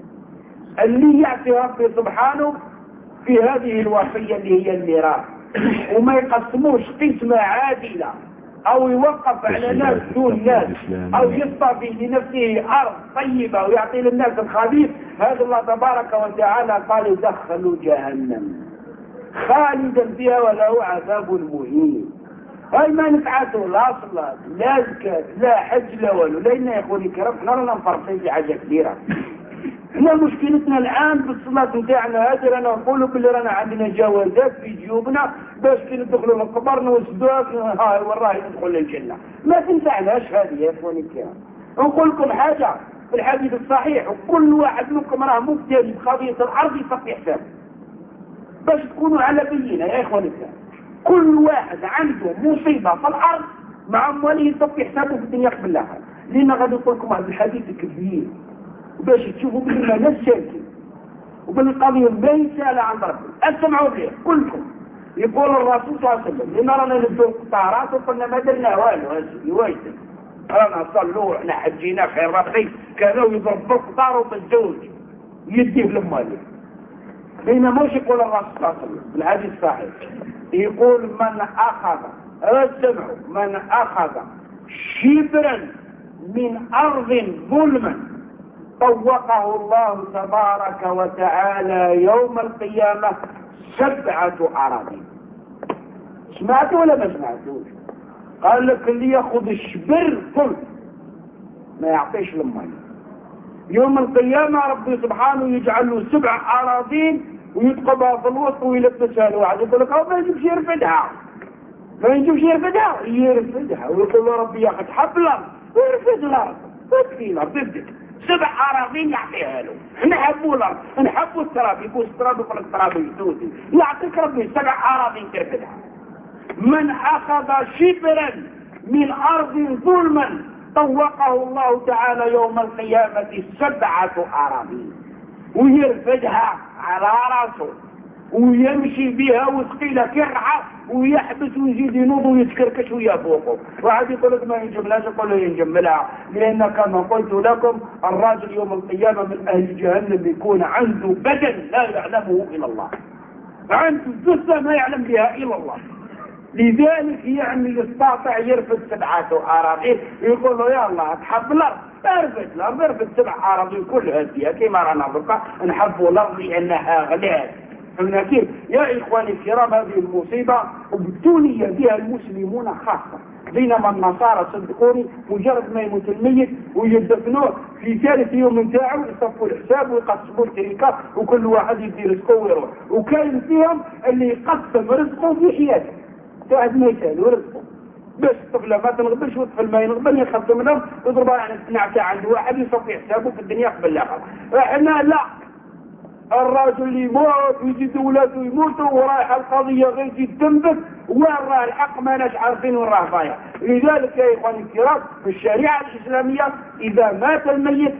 اللي يعصي ربي سبحانه في هذه الوصية اللي هي الميراث وما يقسموش قسمة عادلة أو يوقف على ناس دون ناس أو يصطفي لنفسه أرض طيبة ويعطي للناس الخبيث، هذا الله تبارك وتعالى قال يدخلوا جهنم خالدا فيها وله عذاب مهين. هاي ما نتعاتوا لا صلاة لا زكاة لا حج لا والو، لأن يا إخواني الكرام احنا رانا مفرطين في حاجة كبيرة. احنا مشكلتنا الآن بالصلاة نتاعنا هذه رانا نقولوا باللي رانا عندنا جوازات في جيوبنا باش كي ندخلوا من القبر نوسدوها هاي والله ندخل للجنة. ما تنفعناش هذه يا إخواني الكرام. نقول لكم حاجة في الحديث الصحيح، وكل واحد منكم راه مبتلي بقضية الأرض يصفي حسابه باش تكونوا على بينة يا إخواني الكرام. كل واحد عنده مصيبة في الأرض مع أمواله يصفي حسابه في الدنيا قبل الآخر. لأن غادي نقول لكم هذا الحديث كبير باش تشوفوا بلي ما ناس سالكين وبالقضية ما سهلة عند ربي. اسمعوا لي كلكم يقول الرسول صلى الله عليه وسلم لأن رانا نبدو القطارات وقلنا ما درنا والو هسه واجد رانا صلوا احنا حجينا خير ربي كانوا يضربوا القطار وبالزوج يديه لمالي. بينما مش يقول الرسول صلى الله عليه وسلم بالحديث الصحيح يقول من أخذ اسمعوا من أخذ شبرا من أرض ظلما طوقه الله تبارك وتعالى يوم القيامة 7 أراضين. سمعتوا ولا ما سمعتوش؟ قال لك اللي ياخذ الشبر كل ما يعطيش للمال يوم القيامة ربي سبحانه يجعل له 7 أراضين ويتقبها في الوسط ويلبسها له. واحد يقول لك ما يجيبش يرفدها ما يجيبش يرفدها ويقول له ربي ياخذ حب الأرض ويرفد الأرض ويكفي الأرض يبدك 7 أراضين يعطيها له. نحبوا الأرض نحبوا التراب يقول التراب يقول التراب يسودي يعطيك ربي 7 أراضين ترفدها. من أخذ شبرا من أرض ظلما طوقه الله تعالى يوم القيامة 7 أراضين ويرفدها على راسه ويمشي بها وثقيلة كرعة ويحبس ويزيد ينوض ويتكركش ويا فوقه. واحد يقول لك ما ينجملاش يقول له ينجملها لأن كما قلت لكم الراجل يوم القيامة من أهل جهنم يكون عنده بدن لا يعلمه إلا الله، عنده جثة ما يعلم بها إلا الله. لذلك يعني يستطيع يرفد 7 أراضين يقول له يا الله تحب الأرض ارفد الأرض ارفد 7 أراضين كلها فيها كما رانا بقى نحبوا الأرض لأنها غلال. فهمنا كيف يا إخواني الكرام؟ هذه المصيبة ابتلي بها المسلمون خاصة، بينما النصارى صدقوني مجرد ما يموت الميت ويدفنوه في ثالث يوم نتاعو يصفوا الحساب ويقسموا التركات وكل واحد يدي رزقه ويروح. وكاين فيهم اللي يقسم رزقه في حياته واحد ما يسال ورزقه باش الطفله ما تنغبش والطفل ما ينغبل يخلصوا منهم يضربها يعني 12 عند واحد يصفي حسابه في الدنيا قبل الاخر. احنا لا، الراجل اللي يموت ويزيد ولاده يموتوا ورايح القضيه غير تنبت وين راه الحق ما ناش عارفين وين راه ضايع. لذلك يا اخواني الكرام في الشريعه الاسلاميه اذا مات الميت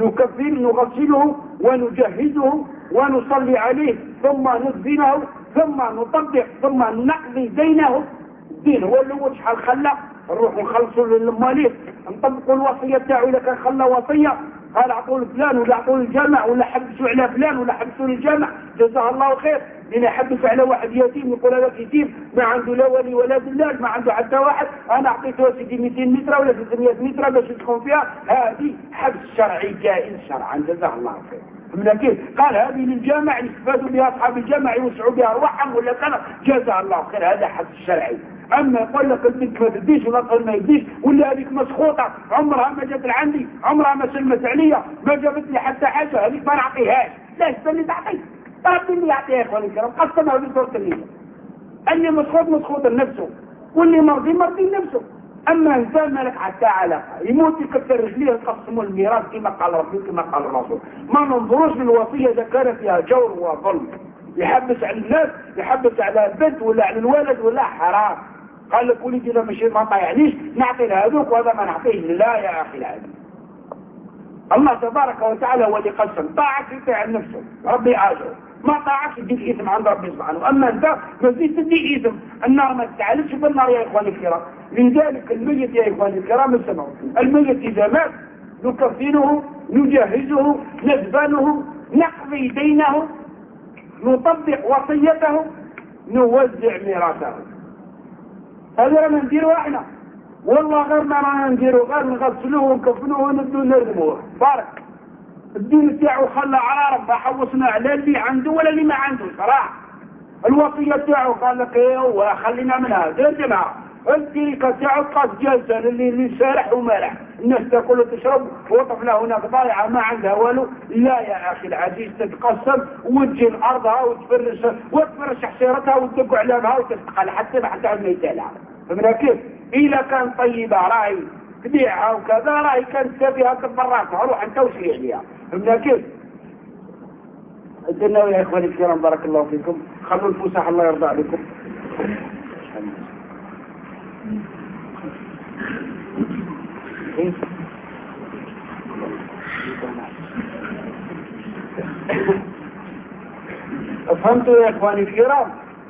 نغسله ونجهزه ونصلي عليه ثم ندفنه ثم نطبق ثم نقضي دينه. الدين هو الاول شحال خلى نروحوا نخلصوا للمواليد نطبقوا الوصيه تاعو اذا كان خلى وصيه قال اعطوا لفلان ولا اعطوا للجامع ولا حبسوا على فلان ولا حبسوا للجامع جزاه الله خير. لان حبس على واحد يتيم يقول هذا يتيم ما عنده لا ولي ولا دلاج ما عنده حتى واحد انا اعطيته سيدي 200 متر ولا 300 متر باش يسكن فيها. هذه حبس شرعي جائز شرعا جزاه الله خير. من كيف قال هذه للجامع يستفادوا بها اصحاب الجامع يوسعوا بها ارواحهم ولا كذا جزاه الله خير. هذا حبس شرعي. اما يقول لك البنت ما تديش ولا الطفل ما يديش ولا هذيك مسخوطه عمرها ما جات لعندي عمرها ما سلمت عليا ما جابت لي حتى حاجه هذيك ما نعطيهاش. لا استني تعطي ربي اللي يعطيها يا اخواني الكرام قسمها بصوره النيه. اللي مسخوط لنفسه واللي مرضي لنفسه. اما انسان مالك حتى علاقه يموت يكسر رجليه يقسموا الميراث كما قال ربي كما قال الرسول. ما ننظروش للوصيه اذا كان فيها جور وظلم يحبس على الناس يحبس على البنت ولا على الولد ولا حرام. قال لك وليدي اذا مشي ما طايعنيش نعطي لهذوك وهذا ما نعطيه. لا يا اخي العزيز الله تبارك وتعالى هو اللي قسم، طاعك يطيع نفسه ربي اجره، ما طاعك يديك اثم عند ربي سبحانه. اما انت فزيد تدي اثم، النار ما تتعالجش بالنار يا اخواني الكرام. لذلك الميت يا اخواني الكرام اسمعوا، الميت اذا مات نكفنه، نجهزه، ندفنه، نقضي دينه، نطبق وصيته، نوزع ميراثه. هذا رانا نديروا احنا، والله غير ما رانا نديروا، غير نغسلوه ونكفنوه وندو نردموه. بارك الدين تاعو خلى على ربه، حوصنا على اللي عنده ولا اللي ما عنده صراحه. الوصيه تاعو قال لك ايوا خلينا منها يا جماعه. التركه تاعو قاس جالسه اللي سارح ومالح، الناس تاكل وتشرب وطفله هناك ضايعه ما عندها والو. لا يا اخي العزيز، تتقسم وتجي لارضها وتفرش حشيرتها وتدق علامها وتستقل حتى ما تعود ما يتالها. فهمنا كيف؟ اذا كان طيبه راهي تبيعها وكذا، راهي كانت تبيها كبراتها، روح انت وشري عليها. فهمنا كيف؟ ادنا يا اخواني الكرام بارك الله فيكم، خلوا الفسح الله يرضى عليكم. فهمتوا يا اخواني الكرام؟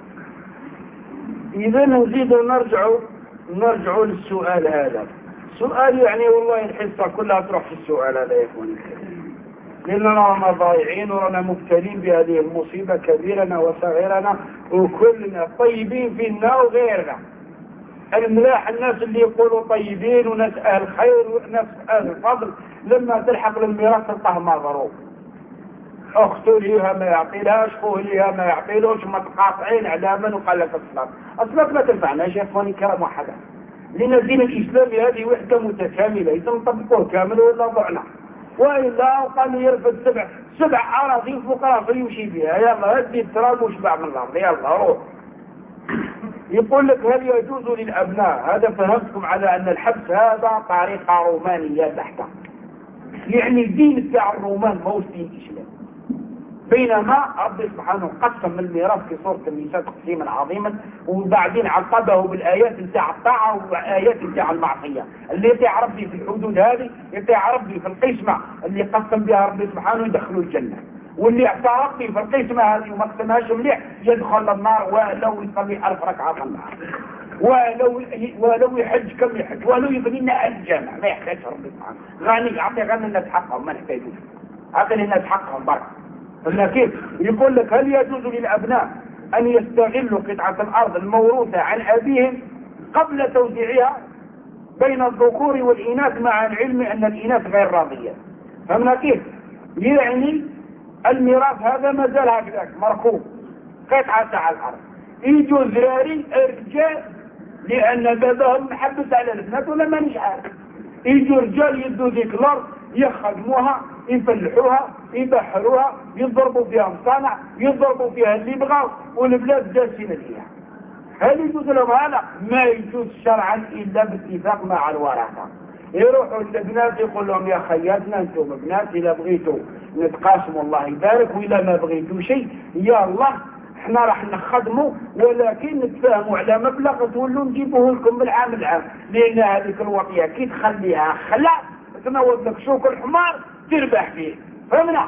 اذا نزيدوا نرجعوا للسؤال هذا. سؤال يعني والله الحصه كلها تروح في السؤال هذا يا اخواني الكرام، لاننا رانا ضايعين ورانا مبتلين بهذه المصيبه، كبيرنا وصغيرنا وكلنا، طيبين فينا وغيرنا. الملاح الناس اللي يقولوا طيبين وناس اهل خير وناس اهل الفضل، لما تلحق للميراث تلقاه مغروب. اخته ليها ما يعطيلهاش، اخوه ليها ما يعطيلوش، متقاطعين على من وقال لك الصلاه ما تنفعناش يا اخواني الكرام وحده. لان الدين الاسلامي هذه وحده متكامله، اذا نطبقوه كامل ولا ضعنا، والا قال يرفد سبع اراضي فوق راسه يمشي بها، يلا هدي التراب وشبع من الارض، يلا روح. يقول لك هل يجوز للابناء، هذا فهمتكم على ان الحبس هذا طريقه رومانيه بحته، يعني الدين بتاع الرومان ما هو دين الاسلام. بينما ربي سبحانه قسم الميراث في سوره النساء تقسيما عظيما، وبعدين عقبه بالايات نتاع الطاعه وايات نتاع المعصيه. اللي يطيع ربي في الحدود هذه يطيع ربي في القسمه اللي قسم بها ربي سبحانه يدخلوا الجنه، واللي اعطى ربي في القسمه هذه وما قسمهاش مليح يدخل النار، ولو يصلي 1000 ركعه في النار، ولو يحج كم يحج، ولو يبني لنا الجامع ما يحتاجش ربي سبحانه. غني يعطي غني الناس حقهم، ما نحتاجوش، عطي الناس حقهم برك. قلنا كيف؟ يقول لك هل يجوز للابناء ان يستغلوا قطعه الارض الموروثه عن ابيهم قبل توزيعها بين الذكور والاناث، مع العلم ان الاناث غير راضيه؟ فهمنا كيف؟ يعني الميراث هذا ما زال هكذاك مركوب، قطعه تاع الارض، يجوا زراري رجال لان باباهم محبس على البنات ولا مانيش عارف، يجوا رجال يدوا ذيك الارض يخدموها، يفلحوها، يبحروها، يضربوا فيها مصانع، يضربوا فيها اللي بغاو، والبلاد جالسين فيها. هل يجوز لهم هذا؟ ما يجوز شرعا الا باتفاق مع الورثه. يروحوا البنات يقول لهم يا خياتنا انتم بنات، اذا بغيتوا نتقاسموا الله يبارك، واذا ما بغيتوا شيء يا الله احنا راح نخدموا، ولكن نتفاهموا على مبلغ تولوا نجيبوه لكم بالعام العام، لان هذيك الوصيه كي تخليها خلا تنوض لك شوك الحمار تربح فيه. فهمنا؟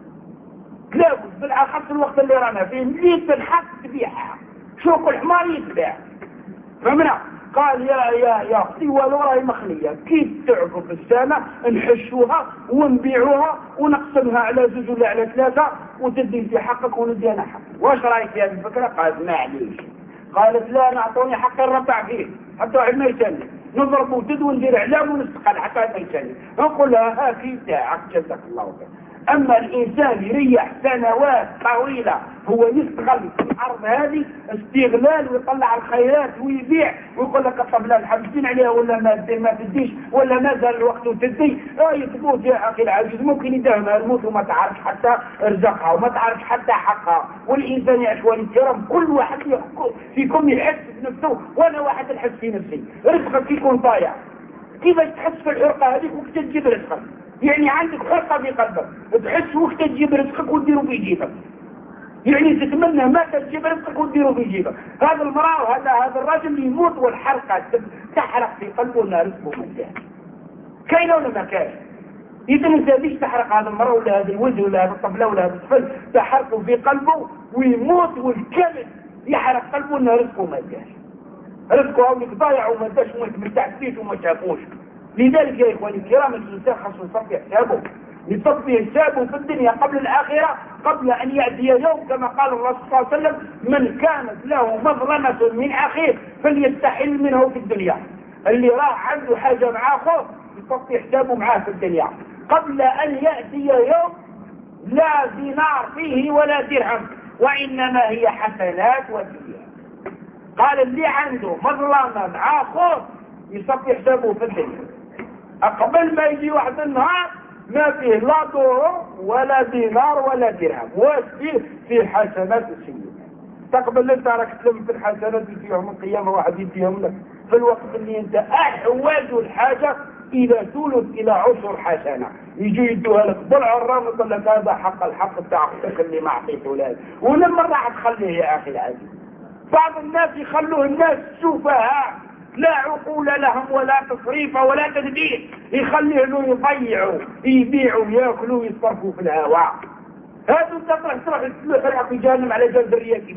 لابد بالاخص الوقت اللي رانا فيه اللي تنحط تبيعها، شوك الحمار يتباع. فهمنا؟ قال يا اختي ولو راهي مخليه، كي تعقب السنه نحشوها ونبيعوها ونقسمها على 2 ولا على 3 وتدي انت حقك وندي انا حقي. واش رايك في هذه الفكره؟ قالت معليش. قالت لا نعطوني حقي نربع فيه حتى واحد ما يسالني، نضرب وتد وندير اعلام ونستقل حتى ما يسالني. نقول لها هاكي تاعك جزاك الله خير. اما الانسان يريح سنوات طويله هو يستغل في الارض هذه استغلال ويطلع الخيرات ويبيع ويقول لك الطبله الحبسين عليها ولا ما تديش ولا ما زال الوقت وتدي، تموت يا اخي العزيز، ممكن يداهمها الموت وما تعرفش حتى رزقها وما تعرفش حتى حقها. والانسان يا اخواني الكرام كل واحد فيكم يحس بنفسه، وانا واحد نحس في نفسي. رزقك يكون ضايع، كيفاش تحس في الحرقه هذيك وقت تجيب رزقك؟ يعني عندك حرقه في قلبك تحس وقت تجيب رزقك وتديره في جيبك، يعني تتمنى ما تجيب رزقك وتديره في جيبك. هذا المراه وهذا الراجل يموت والحرقه تحرق في قلبه ان رزقه منتهي. كاين ولا ما كاين؟ إذا أنت ليش تحرق هذا المرأة ولا هذا الوجه ولا هذا الطفلة ولا هذا الطفل؟ تحرقه في قلبه ويموت والكلب يحرق قلبه إنه رزقه ما جاش، رزقه هونيك ضايع وما جاش وما مرتاح فيه وما شافوش. لذلك يا إخواني الكرام الإنسان خاصه يصفي حسابه، يصفي حسابه في الدنيا قبل الآخرة، قبل أن يأتي يوم كما قال الله صلى الله عليه وسلم: من كانت له مظلمة من أخيه فليستحل منه في الدنيا. اللي راح عنده حاجة مع أخوه يصفي حسابه معاه في الدنيا قبل أن يأتي يوم لا دينار فيه ولا درهم، وإنما هي حسنات وسيئات. قال اللي عنده مظلمة مع أخوه يصفي حسابه في الدنيا قبل ما يجي واحد النهار ما فيه لا دور ولا دينار ولا درهم، وفيه في حسنات وسيئات. تقبل انت راك تلم في الحسنات في يوم القيامة واحد يديهم لك في الوقت اللي انت احوج الحاجة الى ثلث الى عشر حسنة، يجوا يدوها لك بالعرام يقول لك هذا حق الحق تاعك اللي ما عطيته لك، ولما راح تخليه يا اخي العزيز. بعض الناس يخلوه الناس سفهاء لا عقول لهم ولا تصريف ولا تدبير، يخليه له يضيعوا يبيعوا ياكلوا يصرفوا في الهواء. هذا تروح تروح في جهنم على جال ذريتي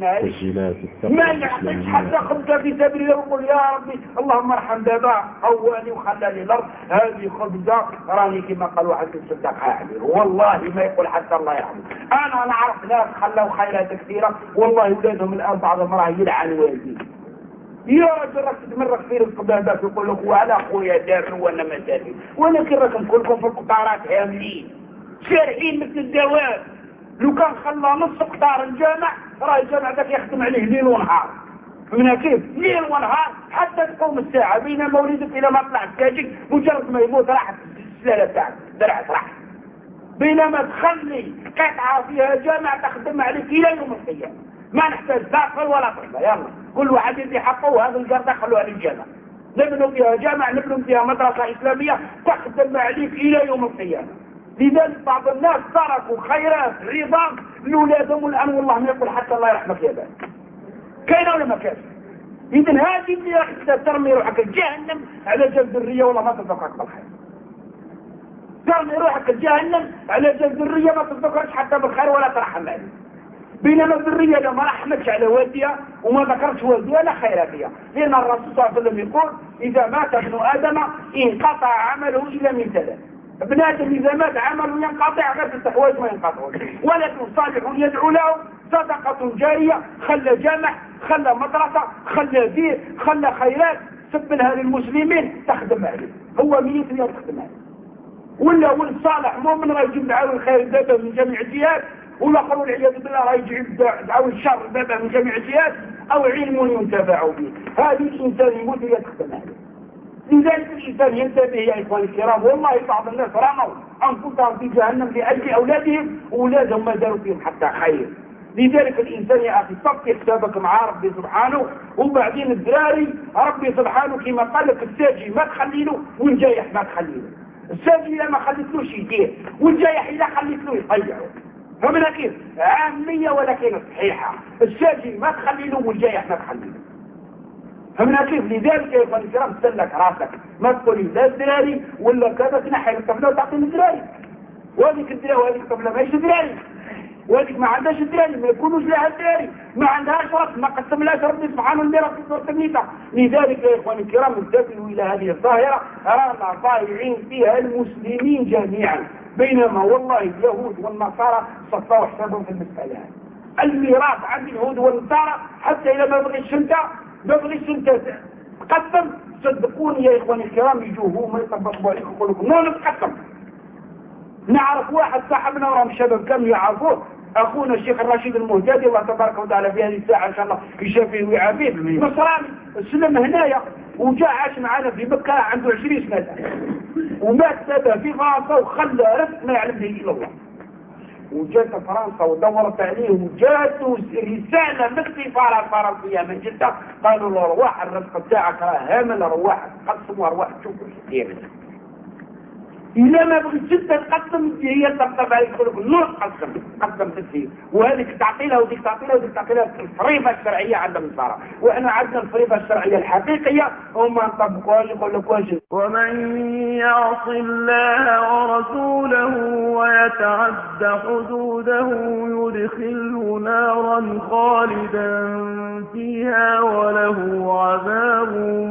ما يعطيش حتى خبزه في سبيل الله ويقول يا ربي اللهم ارحم بابا هواني وخلى لي الارض هذه خبزه راني كما قال واحد الصدقاء عليه، والله ما يقول حتى الله يرحمه. انا نعرف ناس خلوا خيرات كثيره والله ولادهم الان بعضهم راه يلعن والديه. يا رجل راك تتمرق في رزق باباك يقول لك وعلى خويا دار وانا ما داري، ولكن راكم كلكم في القطارات هاملين شارعين مثل الدواب. لو كان خلى نص قطار الجامع راه الجامع ذاك يخدم عليه ليل ونهار، فهمنا كيف؟ ليل ونهار حتى تقوم الساعه بينما وليدك الى ما طلع التاجك مجرد ما يموت راحت السلاله تاعك درعت راحت، بينما تخلي قطعه فيها جامع تخدم عليك الى يوم القيامه. ما نحتاج داخل ولا طلبه، يلا كل واحد يدي حقه وهذا القرض خلوها للجامع، نبنوا فيها جامع نبنوا فيها مدرسه اسلاميه تخدم عليك الى يوم القيامه. لذلك بعض الناس تركوا خيرات عظام لاولادهم والان والله ما يقول حتى الله يرحمك يا بابا. كاين ولا ما كاينش؟ اذا هذه اللي راح ترمي روحك جهنم على جال ذريه والله ما تذكرك بالخير. ترمي روحك جهنم على جال ذريه ما تذكرش حتى بالخير ولا ترحم عليه. بينما الذريه لو ما رحمتش على والدها وما ذكرتش والدها لا خير فيها، لان الرسول صلى الله عليه وسلم يقول: اذا مات ابن ادم انقطع عمله الا من ثلاث. ابن ادم اذا مات عمله ينقطع غير التحوايج ما ينقطعون: ولد صالح يدعو له، صدقه جاريه، خلى جامع، خلى مدرسه، خلى بيت، خلى خيرات سبلها للمسلمين تخدم عليه، هو ميت اللي تخدم عليه. ولا ولد صالح مؤمن راه يجيب دعوه الخير بابا من جميع الجهات، ولا قالوا والعياذ بالله راه يجيب دعوه الشر بابا من جميع الجهات، او علم ينتفع به، هذه الانسان يموت اللي تخدم عليه. لذلك الإنسان ينتبه يا إخواني الكرام، والله بعض الناس رموا أنفسهم في جهنم لأجل أولادهم وأولادهم ما داروا فيهم حتى خير. لذلك الإنسان يا أخي صفي حسابك مع ربي سبحانه، وبعدين الدراري ربي سبحانه كما قال لك الساجي ما تخلي له والجايح ما تخلي له. الساجي إذا ما خليتلوش يدير، والجايح إذا خليتلو يطيعه. فمن كيف؟ عامية ولكن صحيحة، الساجي ما تخلي له والجايح ما تخلي له. فمن كيف؟ لذلك يا اخواني الكرام تسلك راسك، ما تقولي لا الدراري ولا كذا تنحي الطفله وتعطيني الدراري، وهذيك الدراري وهذيك الطفله ماهيش دراري، وهذيك ما عندهاش دراري ما يكونوش لها دراري، ما عندهاش رب ما قسملاش ربي سبحانه وتعالى في سوره النساء. لذلك يا اخواني الكرام انتبهوا الى هذه الظاهره، رانا ضايعين فيها المسلمين جميعا، بينما والله اليهود والنصارى صفوا حسابهم في المساله. الميراث عند اليهود والنصارى حتى اذا ما بغيتش انت ما بغيتش انت تقدم، صدقوني يا اخواني الكرام يجوا هما يطبقوا عليك ويقول لكم نو نتقدم. نعرف واحد صاحبنا وراهم الشباب كانوا يعرفوه، اخونا الشيخ الرشيد المهدادي الله تبارك وتعالى في هذه الساعه ان شاء الله يشافيه ويعافيه، نصراني اسلم هنايا وجاء عاش معنا في مكه عنده 20 سنه ومات سبا في فرنسا وخلى رزق ما يعلم به الا الله، وجات فرنسا ودورت عليه وجاته رسالة من السفارة الفرنسية من جدة قالوا له روح الرزق بتاعك راه هامل، روح قسم وروح تشوف ايش دير. إلا ما بغيت جدة تقسم هي تطبطب عليك تقول لك نور قسم تسير، وهذيك تعطي لها وديك تعطي لها وديك تعطي لها الفريضة الشرعية عند النصارى، وإحنا عندنا الفريضة الشرعية الحقيقية وما نطبقوهاش يقول لك واجب. ومن يعص الله ورسوله ويتعد حدوده يدخله نارا خالدا فيها وله عذاب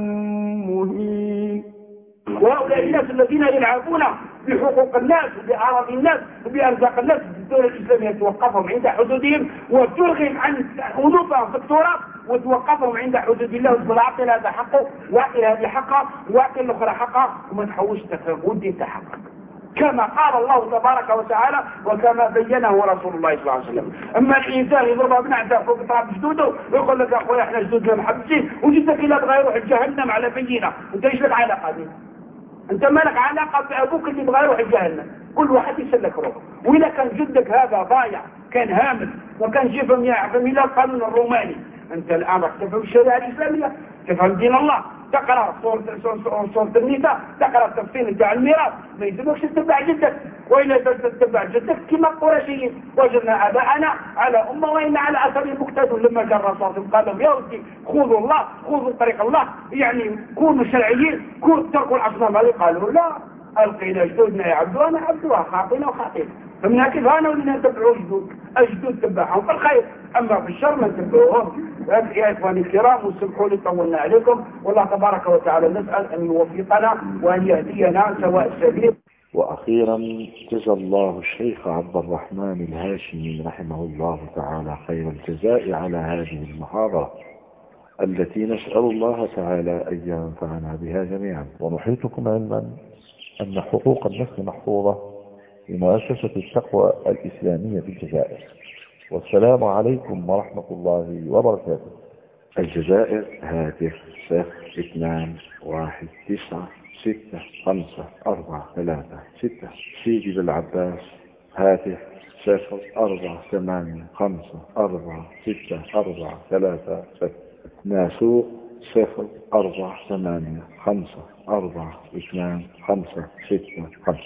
مهين. وهؤلاء الناس الذين يلعبون بحقوق الناس وبأعراض الناس وبأرزاق الناس الدولة الإسلامية توقفهم عند حدودهم وترغم عن أنوفهم في التراب وتوقفهم عند حدود الله وتقول أعطي هذا حقه وأعطي هذه حقه وأعطي الأخرى حقها وما تحوش تفاقد تحقق كما قال الله تبارك وتعالى وكما بينه رسول الله صلى الله عليه وسلم. أما الإنسان يضرب بنعته فوق طراب جدوده ويقول لك أخويا احنا جدودنا محبسين وجدك إلا بغى يروح جهنم على بينة، أنت إيش لك علاقة به؟ أنت ما لك علاقة بأبوك اللي بغى يروح جهنم، كل واحد يسلك روحه. وإذا كان جدك هذا ضايع كان هامل وكان جفم يعفم إلى القانون الروماني، أنت الآن راح تفهم الشريعة الإسلامية، تفهم دين الله، تقرأ صورة النساء، تقرأ التفصيل بتاع الميراث، ما يلزمكش تتبع جدك، وإلا تتبع جدك كما القرشيين وجدنا آباءنا على أمة وإن على أثر مقتدون. لما جاء الرسول قال لهم يا ولدي خذوا الله، خذوا طريق الله، يعني كونوا شرعيين، تركوا الأصنام. هذه قالوا لا، ألقينا جدودنا يعبدوها نعبدوها، خاطئنا وخاطئين. فمن كيف أنا ولينا نتبعوا الجدود تبعهم في الخير، أما في الشر ما نتبعوهم. يا إخواني الكرام وسمحوا لي طولنا عليكم، والله تبارك وتعالى نسأل أن يوفقنا وأن يهدينا سواء السبيل. وأخيرا جزى الله الشيخ عبد الرحمن الهاشمي رحمه الله تعالى خير الجزاء على هذه المحاضرة التي نسأل الله تعالى أن ينفعنا بها جميعا. ونحيطكم علما أن حقوق النفس محفوظة لمؤسسة التقوى الإسلامية في الجزائر. والسلام عليكم ورحمة الله وبركاته. الجزائر هاتف 0219654336. سيدي بالعباس هاتف 0485464636. ناسوق 0485422565.